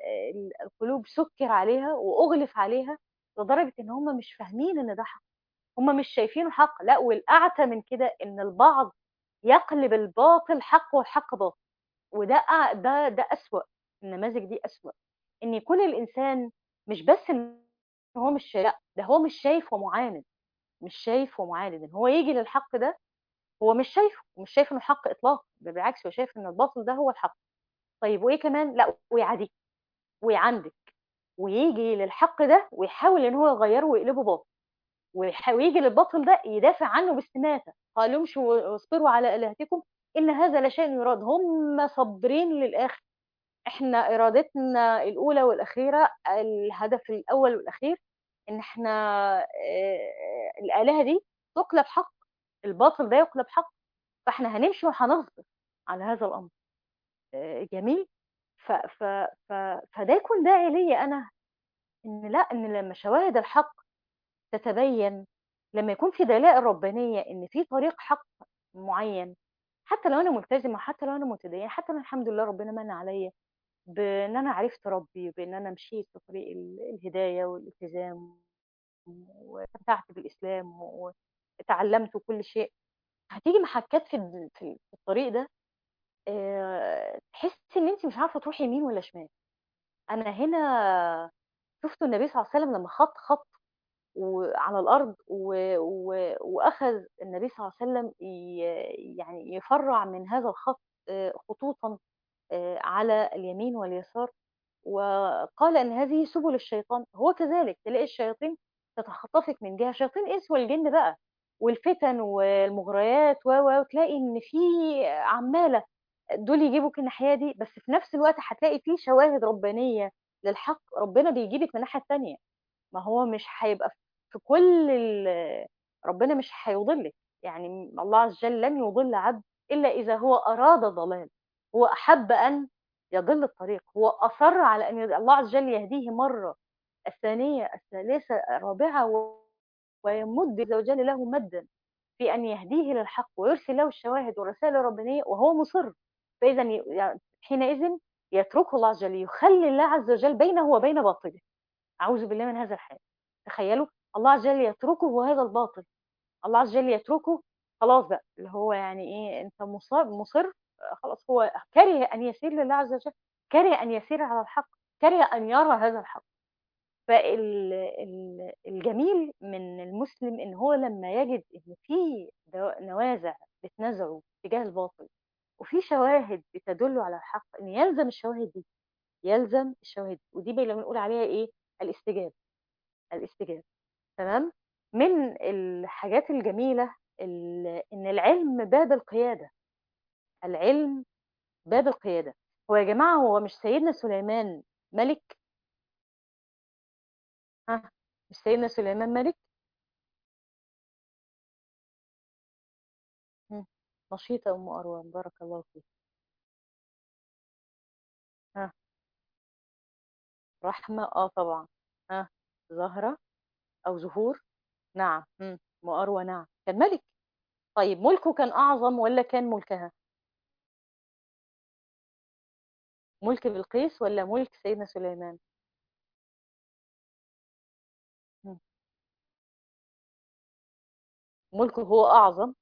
S1: القلوب سُكِّر عليها وأُغلف عليها لدرجة إن هُم مش فاهمين إن ده حق، هم مش شايفينه حق، لأ والأعتى من كده إن البعض يقلب الباطل حق والحق باطل، وده ده أسوأ، النماذج دي أسوأ، إن يكون الإنسان مش بس إن هو مش لأ، ده هو مش شايف ومعاند، مش شايف ومعاند، إن هو ييجي للحق ده هو مش شايفه، ومش شايف إنه حق إطلاقًا، ده بالعكس هو شايف إن الباطل ده هو الحق. طيب وإيه كمان؟ لأ ويعاديك ويعاندك وييجي للحق ده ويحاول إن هو يغيّره ويقلبه باطل. وييجي للباطل ده يدافع عنه باستماتة، قالوا امشوا واصبروا على آلهتكم إن هذا لشيء يراد، هم صابرين للآخر، إحنا إرادتنا الأولى والأخيرة الهدف الأول والأخير إن إحنا الآلهة دي تُقلب حق، الباطل ده يُقلب حق، فإحنا هنمشي وهنصبر على هذا الأمر، جميل؟ ف ف ف فده يكون داعي ليّا أنا إن لأ، إن لمّا شواهد الحق تتبين لمّا يكون في دلائل ربانية إن في طريق حق معيّن، حتى لو أنا ملتزمة، حتى لو أنا متدينة، حتى لو الحمد لله ربنا مَنّ عليَّ بإن أنا عرفت ربي، بإن أنا مشيت في طريق الهداية والالتزام، واستمتعت بالإسلام واتعلمت وكل شيء، هتيجي محكّات في الطريق ده تحسّي إن أنتِ مش عارفة تروحي يمين والّا شمال. أنا هنا شُفت النبي صلى الله عليه وسلم لمّا خَط وعلى الأرض وأخذ النبي صلى الله عليه وسلم يعني يفرّع من هذا الخط خطوطًا على اليمين واليسار، وقال إن هذه سُبُل الشيطان، هو كذلك تلاقي الشياطين تتخطفِك من جهة، شياطين الإنس والجن بقى، والفتن والمغريات وتلاقي إن في عمّالة دول يجيبوكِ الناحية دي، بس في نفس الوقت هتلاقي في شواهد ربانية للحق، ربنا بيجيبِك من الناحية التانية. ما هو مش هيبقى في كل ربنا مش هيضلِّك، يعني الله عز وجل لن يضل عبد إلا إذا هو أراد ضلال، هو أحب أن يضل الطريق، هو أصَرّ على أن الله عز وجل يهديه مرّة، الثانية، الثالثة، الرابعة ويمُدّ عز وجل له مَدًّا في أن يهديه للحق ويرسل له الشواهد والرسائل الربانية وهو مُصِرّ، فإذًا حينئذ يتركه الله عز وجل، يخلّي الله عز وجل بينه وبين باطله. أعوذ بالله من هذا الحال. تخيّلوا! الله عز وجل يتركه هذا الباطل، الله عز وجل يتركه خلاص بقى، اللي هو يعني إيه، أنت مُصِر خلاص هو كَرِه أن يسير لله عز وجل، كَرِه أن يسير على الحق، كَرِه أن يرى هذا الحق. الجميل من المسلم إن هو لمّا يجد إن في نوازع بتنازعه تجاه الباطل، وفي شواهد بتدل على الحق، إن يلزم الشواهد دي، يلزم الشواهد، ودي اللي بنقول عليها إيه، الاستجابة. الاستجابة، تمام؟ من الحاجات الجميلة إن العلم باب القيادة، العلم باب القيادة. هو يا جماعة هو مش سيدنا سليمان مَلِك؟ ها، مش سيدنا سليمان مَلِك؟ إمم، نشيطة أم أروان، بارك الله فيكِ. ها، رحمة طبعًا. ها، زهرة أو زهور؟ نعم، أم أروى نعم، كان مَلِك. طيب ملكه كان أعظم والّا كان ملكها؟ ملك بلقيس والّا ملك سيدنا سليمان؟ إمم، ملكه هو أعظم،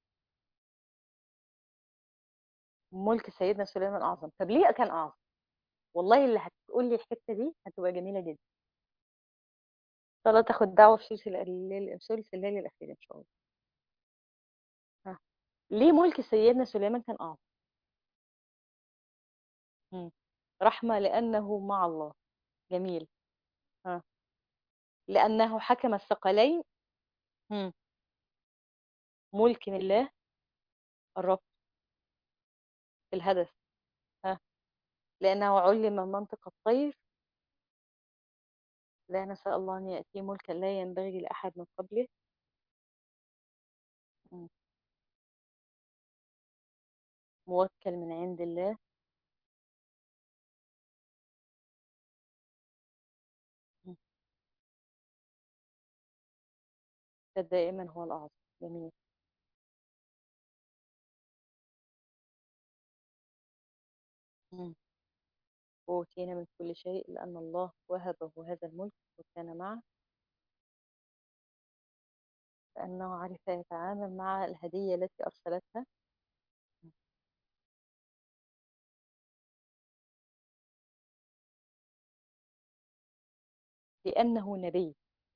S1: ملك سيدنا سليمان أعظم، طب ليه كان أعظم؟ والله اللي هتقول لي الحتّة دي هتبقى جميلة جدًا، إن شاء الله تاخد دعوة في ثلث الليل الأخير إن شاء الله. ها، ليه ملك سيدنا سليمان كان أعظم؟ إمم، رحمة لأنه مع الله، جميل، ها، لأنه حكم الثقلين، إمم، ملك لله، قرّبت في الهدف، ها، لأنه علِّم منطق الطير، لا نسأل الله أن يأتيه ملكًا لا ينبغي لأحد من قبله، إمم، موكّل من عند الله، إمم، ده دائمًا هو الأعظم، جميل، إمم. وأوتينا من كل شيء لأن الله وهبه هذا الملك وكان معه أنه عرف يتعامل مع الهدية التي أرسلتها. لأنه نبي.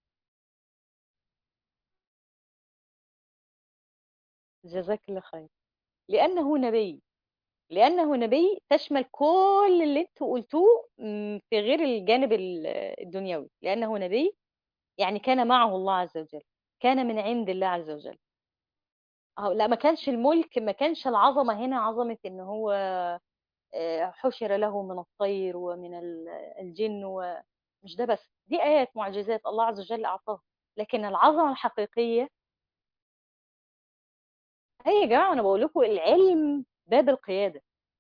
S1: جزاك الله خير. لأنه نبي. لأنه نبي تشمل كل اللي انتوا قلتوه، في غير الجانب الدنيوي. لأنه نبي يعني كان معه الله عز وجل، كان من عند الله عز وجل. لا، ما كانش الملك، ما كانش العظمة هنا عظمة ان هو حشر له من الطير ومن الجن، ومش ده بس، دي آيات معجزات الله عز وجل أعطاها. لكن العظمة الحقيقية، هي يا جماعة أنا بقول لكم العلم باب القيادة.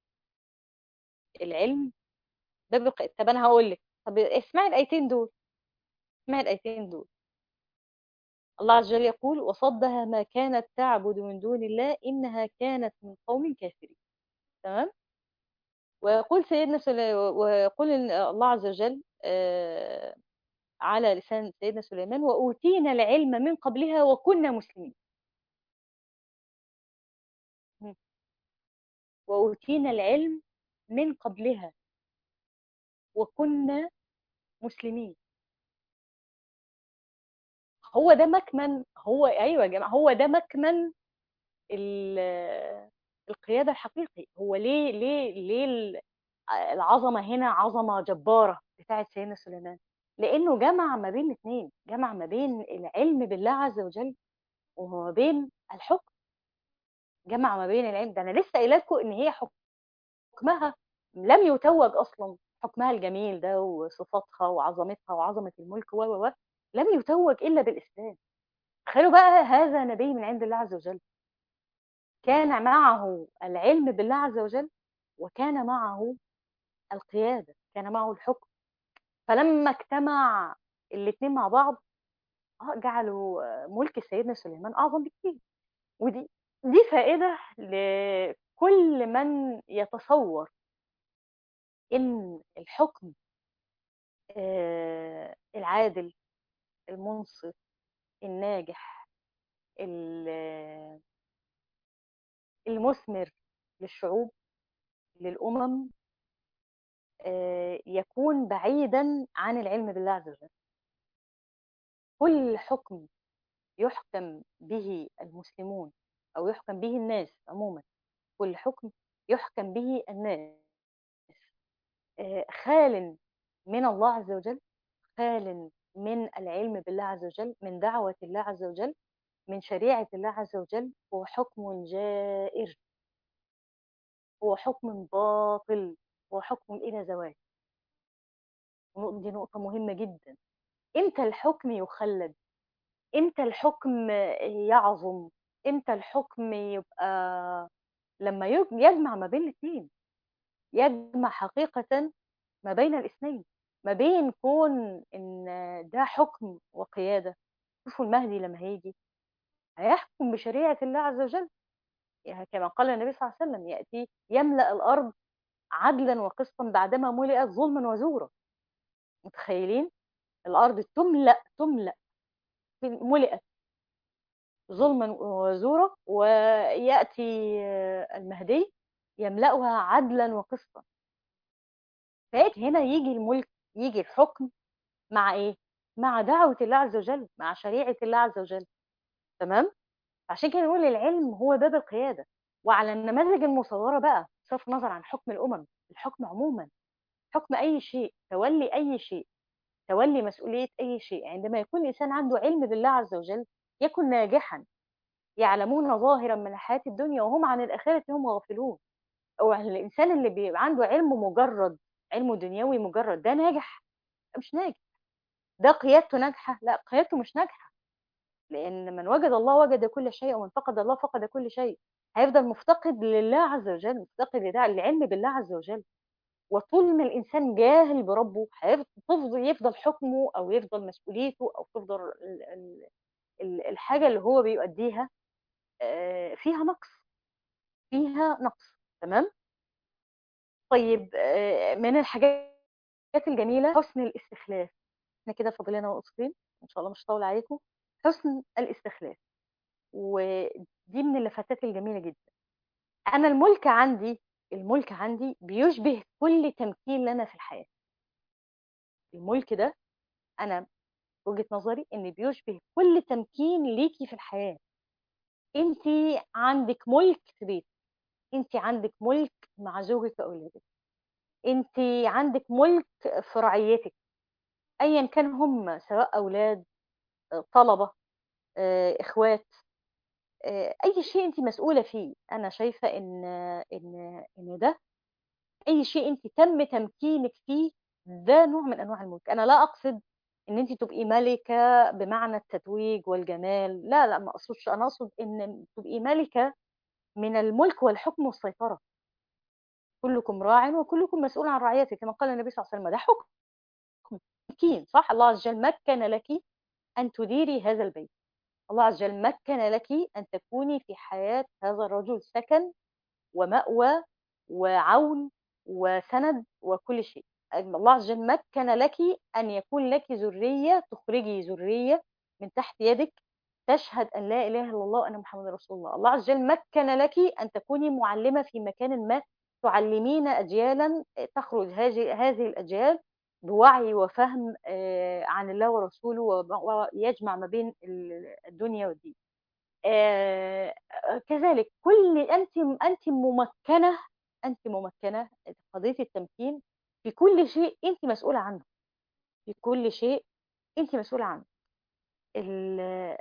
S1: العلم باب القيادة. طب أنا هقول لك، طب اسمعي الآيتين دول. اسمعي الآيتين دول. الله عز وجل يقول: وصدها ما كانت تعبد من دون الله إنها كانت من قوم كافرين. تمام. ويقول سيدنا ويقول الله عز وجل على لسان سيدنا سليمان: وأوتينا العلم من قبلها وكنا مسلمين. مم. وأوتينا العلم من قبلها وكنا مسلمين. هو ده مكمن، هو أيوة يا جماعة، هو ده مكمن القيادة الحقيقي. هو ليه العظمة هنا عظمة جبارة بتاعت سيدنا سليمان؟ لأنه جمع ما بين الاثنين، جمع ما بين العلم بالله عز وجل وما بين الحكم. جمع ما بين العلم ده. أنا لسه قايله لكم إن هي حكمها لم يتوج أصلا. حكمها الجميل ده وصفاتها وعظمتها وعظمة الملك لم يتوج إلا بالإسلام. تخيلوا بقى، هذا نبي من عند الله عز وجل، كان معه العلم بالله عز وجل وكان معه القيادة، كان معه الحكم. فلما اجتمع الاثنين مع بعض، جعلوا ملك سيدنا سليمان أعظم بكتير. ودي فائدة لكل من يتصور إن الحكم العادل، المنصف، الناجح، المثمر للشعوب، للأمم، يكون بعيدا عن العلم بالله عز وجل. كل حكم يحكم به المسلمون أو يحكم به الناس عموما، كل حكم يحكم به الناس خال من الله عز وجل، خال من العلم بالله عز وجل، من دعوة الله عز وجل، من شريعة الله عز وجل، هو حكم جائر، هو حكم باطل، هو حكم إلى زوال. دي نقطة مهمة جدا. امتى الحكم يخلد؟ امتى الحكم يعظم؟ امتى الحكم يبقى لما يجمع ما بين الاثنين، يجمع حقيقة ما بين الاثنين، ما بين كون ان ده حكم وقيادة. شوفوا المهدي لما هيجي هيحكم بشريعة الله عز وجل، يعني كما قال النبي صلى الله عليه وسلم: يأتي يملأ الأرض عدلا وقسطا بعدما ملئت ظلما وزورا. متخيلين؟ الأرض تملأ ملئت ظلما وزورا، ويأتي المهدي يملأها عدلا وقسطا. فيأتي هنا يجي الملك، يجي الحكم مع ايه؟ مع دعوة الله عز وجل، مع شريعة الله عز وجل. تمام. عشان كده نقول العلم هو باب القيادة. وعلى النماذج المصورة بقى، بصرف النظر عن حكم الأمم، الحكم عموما، حكم أي شيء، تولي أي شيء، تولي مسؤولية أي شيء، عندما يكون الإنسان عنده علم بالله عز وجل يكن ناجحا. يعلمون ظاهرا من الحياة الدنيا وهم عن الآخرة هم غافلون. أو الإنسان اللي بيبقى عنده علم مجرد، علم دنيوي مجرد، ده ناجح؟ مش ناجح. ده قيادته ناجحة؟ لا، قيادته مش ناجحة. لأن من وجد الله وجد كل شيء، ومن فقد الله فقد كل شيء. هيفضل مفتقد لله عز وجل، مفتقد للعلم بالله عز وجل. وطول ما الإنسان جاهل بربه يفضل حكمه أو يفضل مسؤوليته أو تفضل الحاجة اللي هو بيؤديها فيها نقص، فيها نقص. تمام. طيب، من الحاجات الجميلة حسن الاستخلاف. احنا كده فاضل لنا نقطتين، ان شاء الله مش هطول عليكم. حسن الاستخلاف. ودي من اللفتات الجميلة جدًا. أنا الملك عندي بيشبه كل تمكين لنا في الحياة. الملك ده أنا وجهة نظري إن بيشبه كل تمكين ليكِ في الحياة. أنتِ عندِك ملك في بيتِك، أنتِ عندِك ملك مع زوجِك وأولادِك، أنتِ عندِك ملك في رعيتِك، أيًا كان هم سواء أولاد، طلبة، إخوات، أي شيء أنتِ مسؤولة فيه. أنا شايفة إن ده أي شيء أنتِ تم تمكينِك فيه، ده نوع من أنواع الملك. أنا لا أقصد إن أنتِ تبقي مَلِكة بمعنى التتويج والجمال، لا، لأ، ما أقصدش، أنا أقصد إن تبقي مَلِكة من الملك والحكم والسيطرة. كلكم راعٍ وكلكم مسؤول عن رعيته كما قال النبي صلى الله عليه وسلم. ده حكم، تمكين، صح؟ الله عز وجل مكّن لكِ أن تديري هذا البيت. الله عز وجل مكّن لكِ أن تكوني في حياة هذا الرجل سكن ومأوى وعون وسند وكل شيء. الله عز وجل مكّن لكِ أن يكون لكِ ذرية، تخرجي ذرية من تحت يدِك تشهد أن لا إله إلا الله وأن محمدًا رسول الله. الله عز وجل مكّن لكِ أن تكوني مُعلِّمة في مكانٍ ما، تعلّمين أجيالًا تخرج هذه الأجيال بوعي وفهم عن الله ورسوله ويجمع ما بين الدنيا والدين. آآ كذلك أنتِ ممكّنة قضية التمكين في كل شيء أنتِ مسؤولة عنه، في كل شيء أنتِ مسؤولة عنه. ال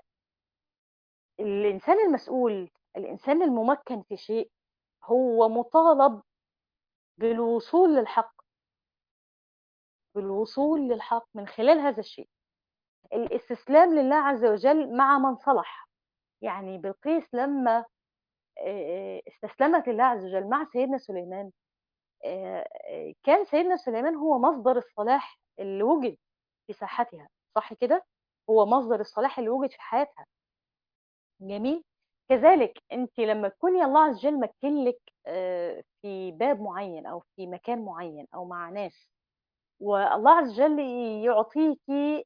S1: الإنسان المسؤول، الإنسان الممكّن في شيء، هو مُطالب بالوصول للحق، بالوصول للحق من خلال هذا الشيء. الاستسلام لله عز وجل مع من صلح. يعني بلقيس لمّا استسلمت لله عز وجل مع سيدنا سليمان، كان سيدنا سليمان هو مصدر الصلاح اللي وُجد في ساحتها، صح كده؟ هو مصدر الصلاح اللي وُجد في حياتها، جميل؟ كذلك أنتِ لمّا تكوني الله عز وجل مكّن لِك في باب معيّن أو في مكان معيّن أو مع ناس، والله عز وجل يعطيكِ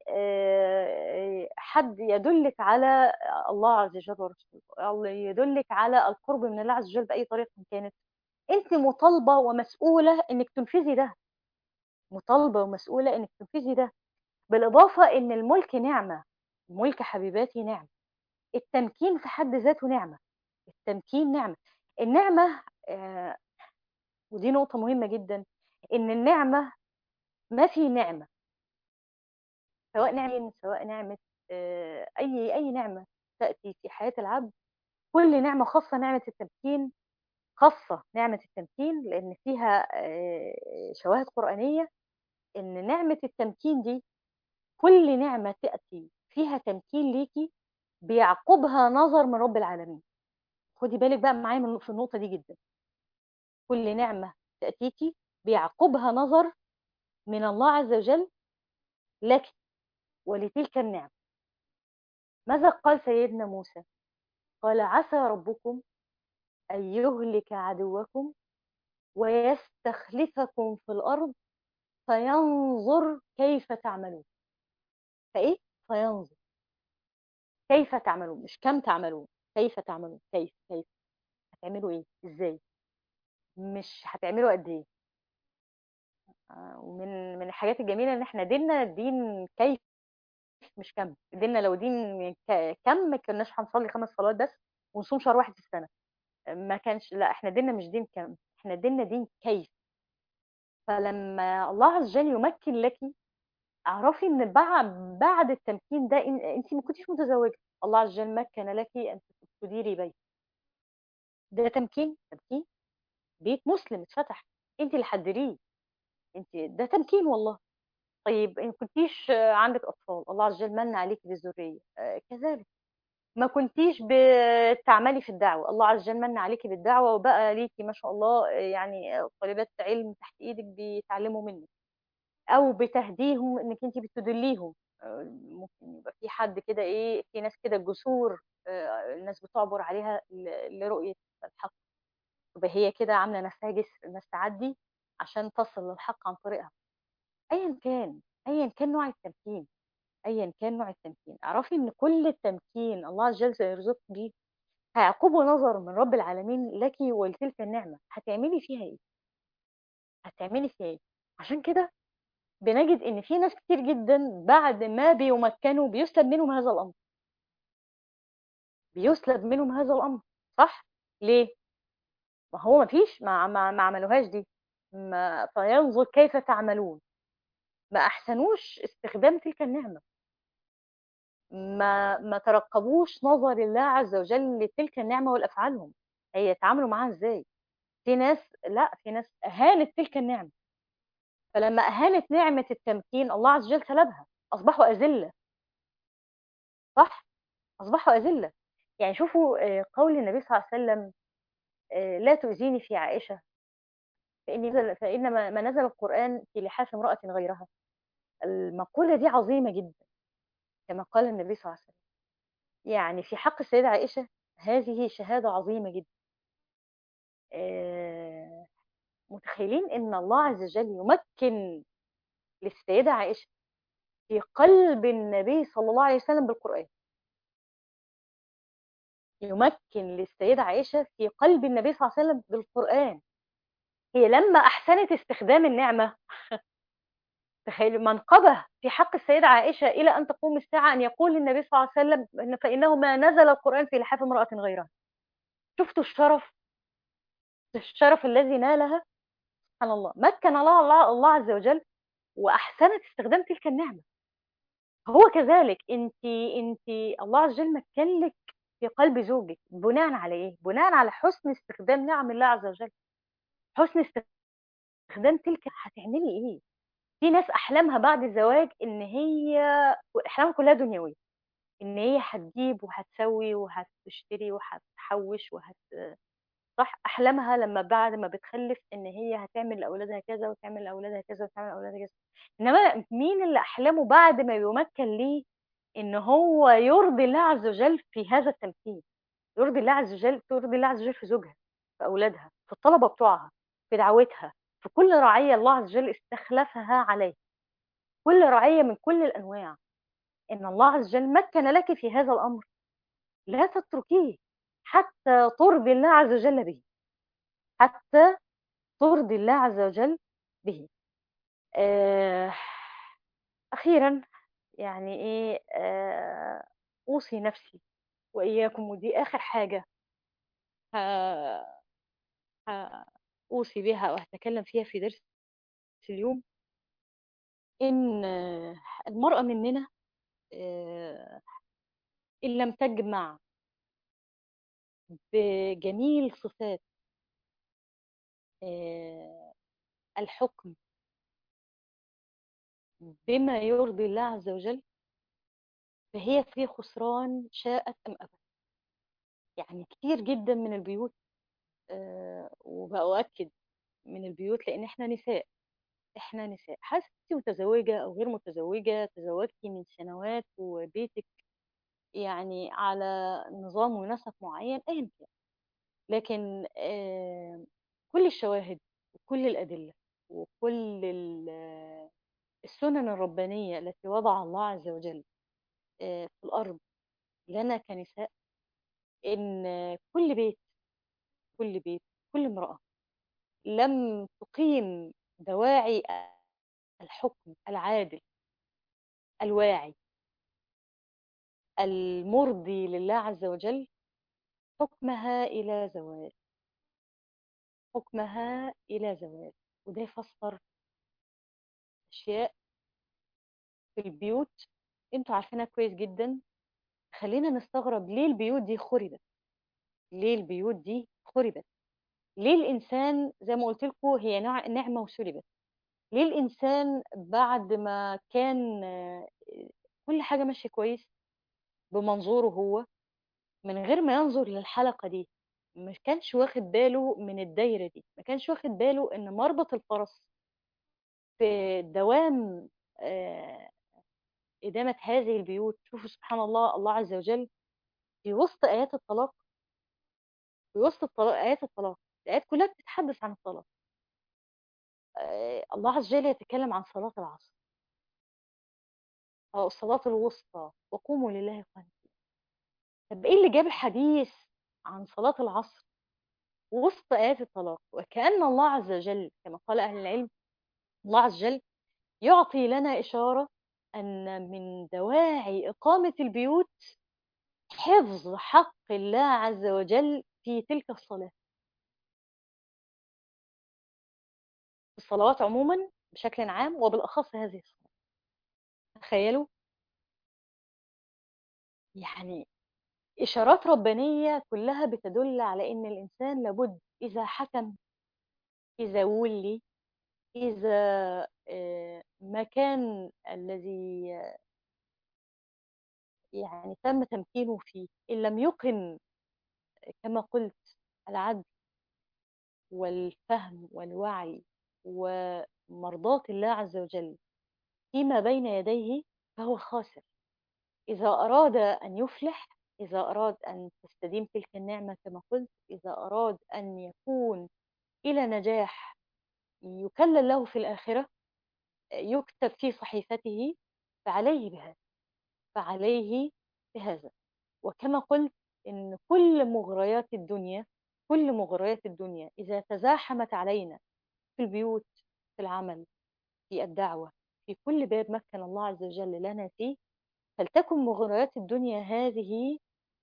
S1: حد يدُلِّك على الله عز وجل ورسوله، أو يدُلِّك على القرب من الله عز وجل بأي طريقة كانت، أنتِ مطالبة ومسؤولة إنِّك تنفذي ده. مطالبة ومسؤولة إنِّك تنفذي ده. بالإضافة إن المُلك نعمة، المُلك حبيباتي نعمة، التمكين في حد ذاته نعمة، التمكين نعمة. النعمة ودي نقطة مهمة جدًا، إن النعمة ما في نعمة، سواء نعمة أي نعمة تأتي في حياة العبد، كل نعمة خاصة نعمة التمكين، خاصة نعمة التمكين لإن فيها شواهد قرآنية إن نعمة التمكين دي، كل نعمة تأتي فيها تمكين ليكِ بيعقبها نظر من رب العالمين. خدي بالِك بقى معايا في النقطة دي جدًا. كل نعمة تأتيكِ بيعقبها نظر من الله عز وجل لكِ ولتلك النعمة. ماذا قال سيدنا موسى؟ قال: "عسى ربكم أن يهلك عدوكم ويستخلفكم في الأرض فينظر كيف تعملون." فإيه؟ فينظر كيف تعملون، مش كم تعملون، كيف تعملون، كيف، هتعملوا إيه، إزاي، مش هتعملوا قد إيه. ومن الحاجات الجميلة إن إحنا ديننا دين كيف مش كَم. ديننا لو دين كَم ما كناش هنصلي 5 صلوات بس ونصوم شهر واحد في السنة. ما كانش، لأ، إحنا ديننا مش دين كَم، إحنا ديننا دين كيف. فلمّا الله عز وجل يمكّن لكِ، اعرفي إن بعد التمكين ده أنتِ ما كنتيش متزوجة، الله عز وجل مكّن لكِ أن تديري بيت. ده تمكين، بيت مسلم اتفتح، أنتِ اللي هتديريه، ده تمكين والله. طيب إن كنتيش عندِك أطفال، الله عز وجل مَنّ عليكِ بالذرية، كذلك. ما كنتيش بتعملي في الدعوة، الله عز وجل مَنّ عليكِ بالدعوة وبقى ليكِ ما شاء الله يعني طالبات علم تحت إيدِك بيتعلموا منِّك، أو بتهديهم إنِّك أنتِ بتدلّيهم. ممكن يبقى في حد كده إيه، في ناس كده جسور الناس بتعبر عليها لرؤية الحق، تبقى هي كده عاملة نفسها جسر، الناس تعدّي عشان تصل للحق عن طريقها. أيًا كان نوع التمكين، أيًا كان نوع التمكين، اعرفي إن كل التمكين الله عز وجل سيرزقِك بيه هيعقبه نظر من رب العالمين لكِ ولتلك النعمة، هتعملي فيها إيه؟ هتعملي فيها إيه؟ عشان كده بنجد إن في ناس كتير جدًا بعد ما بيمكّنوا بيُسلب منهم هذا الأمر، بيُسلب منهم هذا الأمر، صح؟ ليه؟ ما هو ما فيش ما عملوهاش دي، ما فينظر كيف تعملون، ما أحسنوش استخدام تلك النعمة، ما ترقبوش نظر الله عز وجل لتلك النعمة ولأفعالهم، هيتعاملوا معاها إزاي؟ في ناس لأ، في ناس أهانت تلك النعمة، فلمّا أهانت نعمة التمكين الله عز وجل سلبها، أصبحوا أذِلة، صح؟ أصبحوا أذِلة. يعني شوفوا قول النبي صلى الله عليه وسلم لا تؤذيني في عائشة فإن ما نزل القرآن في لحاف امرأة غيرها. المقولة دي عظيمة جدًا كما قال النبي صلى الله عليه وسلم. يعني في حق السيدة عائشة هذه شهادة عظيمة جدًا. آآ متخيلين إن الله عز وجل يمكن للسيدة عائشة في قلب النبي صلى الله عليه وسلم بالقرآن، يمكن للسيدة عائشة في قلب النبي صلى الله عليه وسلم بالقرآن. هي لمّا أحسنت استخدام النعمة تخيلي منقبة في حق السيدة عائشة إلى أن تقوم الساعة أن يقول النبي صلى الله عليه وسلم فإنه ما نزل القرآن في لحاف امرأة غيرها. شُفتوا الشرف الذي نالها؟ سبحان الله، مكّن الله عز وجل وأحسنت استخدام تلك النعمة. هو كذلك أنتِ الله عز وجل مكّن لِك في قلب زوجِك بناءً على إيه؟ بناءً على حُسن استخدام نعم الله عز وجل، حُسن استخدام تلك هتعملي إيه؟ في ناس أحلامها بعد الزواج إن هي أحلامها كلّها دنيوية. إن هي هتجيب وهتسوي وهتشتري وهتحوّش صح، أحلامها لمّا بعد ما بتخلِّف إن هي هتعمل لأولادها كذا، وتعمل لأولادها كذا، وتعمل لأولادها كذا، إنما مين اللي أحلامه بعد ما يُمكّن ليه إن هو يرضي الله عز وجل في هذا التمكين، ترضي الله عز وجل في زوجها، في أولادها، في الطلبة بتوعها، في دعوتها، في كل رعية الله عز وجل استخلفها عليه، كل رعية من كل الأنواع، إن الله عز وجل مكّن لكِ في هذا الأمر. لا تتركيه حتى ترضي الله عز وجل به، حتى ترضي الله عز وجل به. آآ أخيرًا يعني إيه، أوصي نفسي وإياكم ودي آخر حاجة ه هأوصي بها أو هاتكلم فيها في درس اليوم، إن المرأة مننا آآ إن لم تجمع بجميل صفات آآ الحكم بما يرضي الله عز وجل فهي في خسران شاءت أم أبت. يعني كتير جدًا من البيوت وبأؤكد من البيوت لإن إحنا نساء، حتى متزوجة أو غير متزوجة، تزوجتِ من سنوات وبيتِك يعني على نظام ونسق معيّن أيًا كان، لكن كل الشواهد وكل الأدلة وكل السُنن الربانية التي وضعها الله عز وجل في الأرض لنا كنساء إن كل بيت، كل بيت، كل امرأة لم تقيم دواعي الحكم العادل الواعي المرضي لله عز وجل حكمها إلى زوال، حكمها إلى زوال. وده يفسر أشياء في البيوت أنتم عارفينها كويس جدًا، خلّينا نستغرب ليه البيوت دي خُربت، ليه البيوت دي خُربت، ليه الإنسان زي ما قُلت لكم هي نعمة وسُلبت. ليه الإنسان بعد ما كان كل حاجة ماشية كويس بمنظوره هو، من غير ما ينظر للحلقة دي، ما كانش واخد باله من الدايرة دي، ما كانش واخد باله إن مربط الفرس في دوام آآ إدامة هذه البيوت. شوفوا سبحان الله، الله عز وجل في وسط آيات الطلاق، في وسط آيات الطلاق، الآيات كلها بتتحدث عن الطلاق. الله عز وجل يتكلم عن صلاة العصر. الصلاة الوسطى وقوموا لله قانتين. طب إيه اللي جاب الحديث عن صلاة العصر وسط آيات الطلاق؟ وكأن الله عز وجل كما قال أهل العلم، الله عز وجل يعطي لنا إشارة أن من دواعي إقامة البيوت حفظ حق الله عز وجل في تلك الصلاة، الصلوات عموما بشكل عام وبالأخص هذه الصلاة. تخيلوا، يعني إشارات ربانية كلها بتدل على إن الإنسان لابد إذا حكم، إذا ولي، إذا مكان الذي يعني تم تمكينه فيه إن لم يقم كما قلت العدل والفهم والوعي ومرضاة الله عز وجل فيما بين يديه، فهو خاسر. إذا أراد أن يفلح، إذا أراد أن تستديم تلك النعمة كما قلت، إذا أراد أن يكون إلى نجاح يكلل له في الآخرة، يكتب في صحيفته، فعليه بهذا، فعليه بهذا. وكما قلت إن كل مغريات الدنيا، كل مغريات الدنيا إذا تزاحمت علينا في البيوت، في العمل، في الدعوة، في كل باب مكن الله عز وجل لنا فيه، فلتكن مغريات الدنيا هذه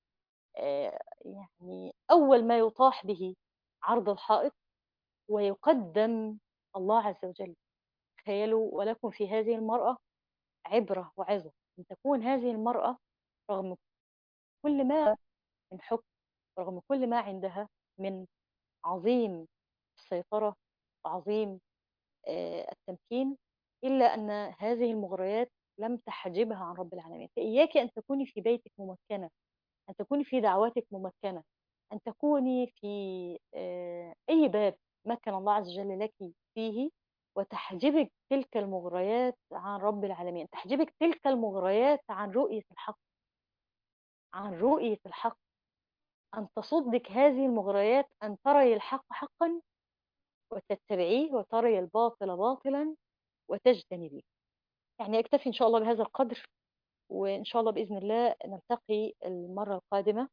S1: يعني أول ما يطاح به عرض الحائط ويقدم الله عز وجل. تخيلوا، ولكم في هذه المرأة عبرة وعظة، أن تكون هذه المرأة رغم كل ما من حكم، رغم كل ما عندها من عظيم السيطرة وعظيم التمكين، إلا أن هذه المغريات لم تحجبها عن رب العالمين. فإياك أن تكوني في بيتك ممكنة، أن تكوني في دعواتك ممكنة، أن تكوني في أي باب مكن الله عز وجل لك فيه، وتحجبك تلك المغريات عن رب العالمين، تحجبك تلك المغريات عن رؤية الحق، عن رؤية الحق، أن تصدك هذه المغريات أن تري الحق حقا وتتبعيه، وتري الباطل باطلا وتجتنبيه. يعني أكتفي إن شاء الله بهذا القدر، وإن شاء الله بإذن الله نلتقي المرة القادمة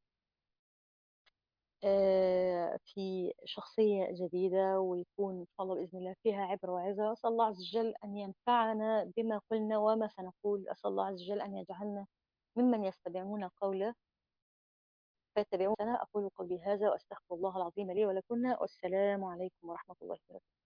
S1: في شخصية جديدة، ويكون إن شاء الله بإذن الله فيها عبرة وعظة. أسأل الله عز وجل أن ينفعنا بما قلنا وما سنقول. أسأل الله عز وجل أن يجعلنا ممن يستمعون قولا فيتبعون أحسنه. أقول قولي هذا وأستغفر الله العظيم لي ولكم، والسلام عليكم ورحمة الله وبركاته.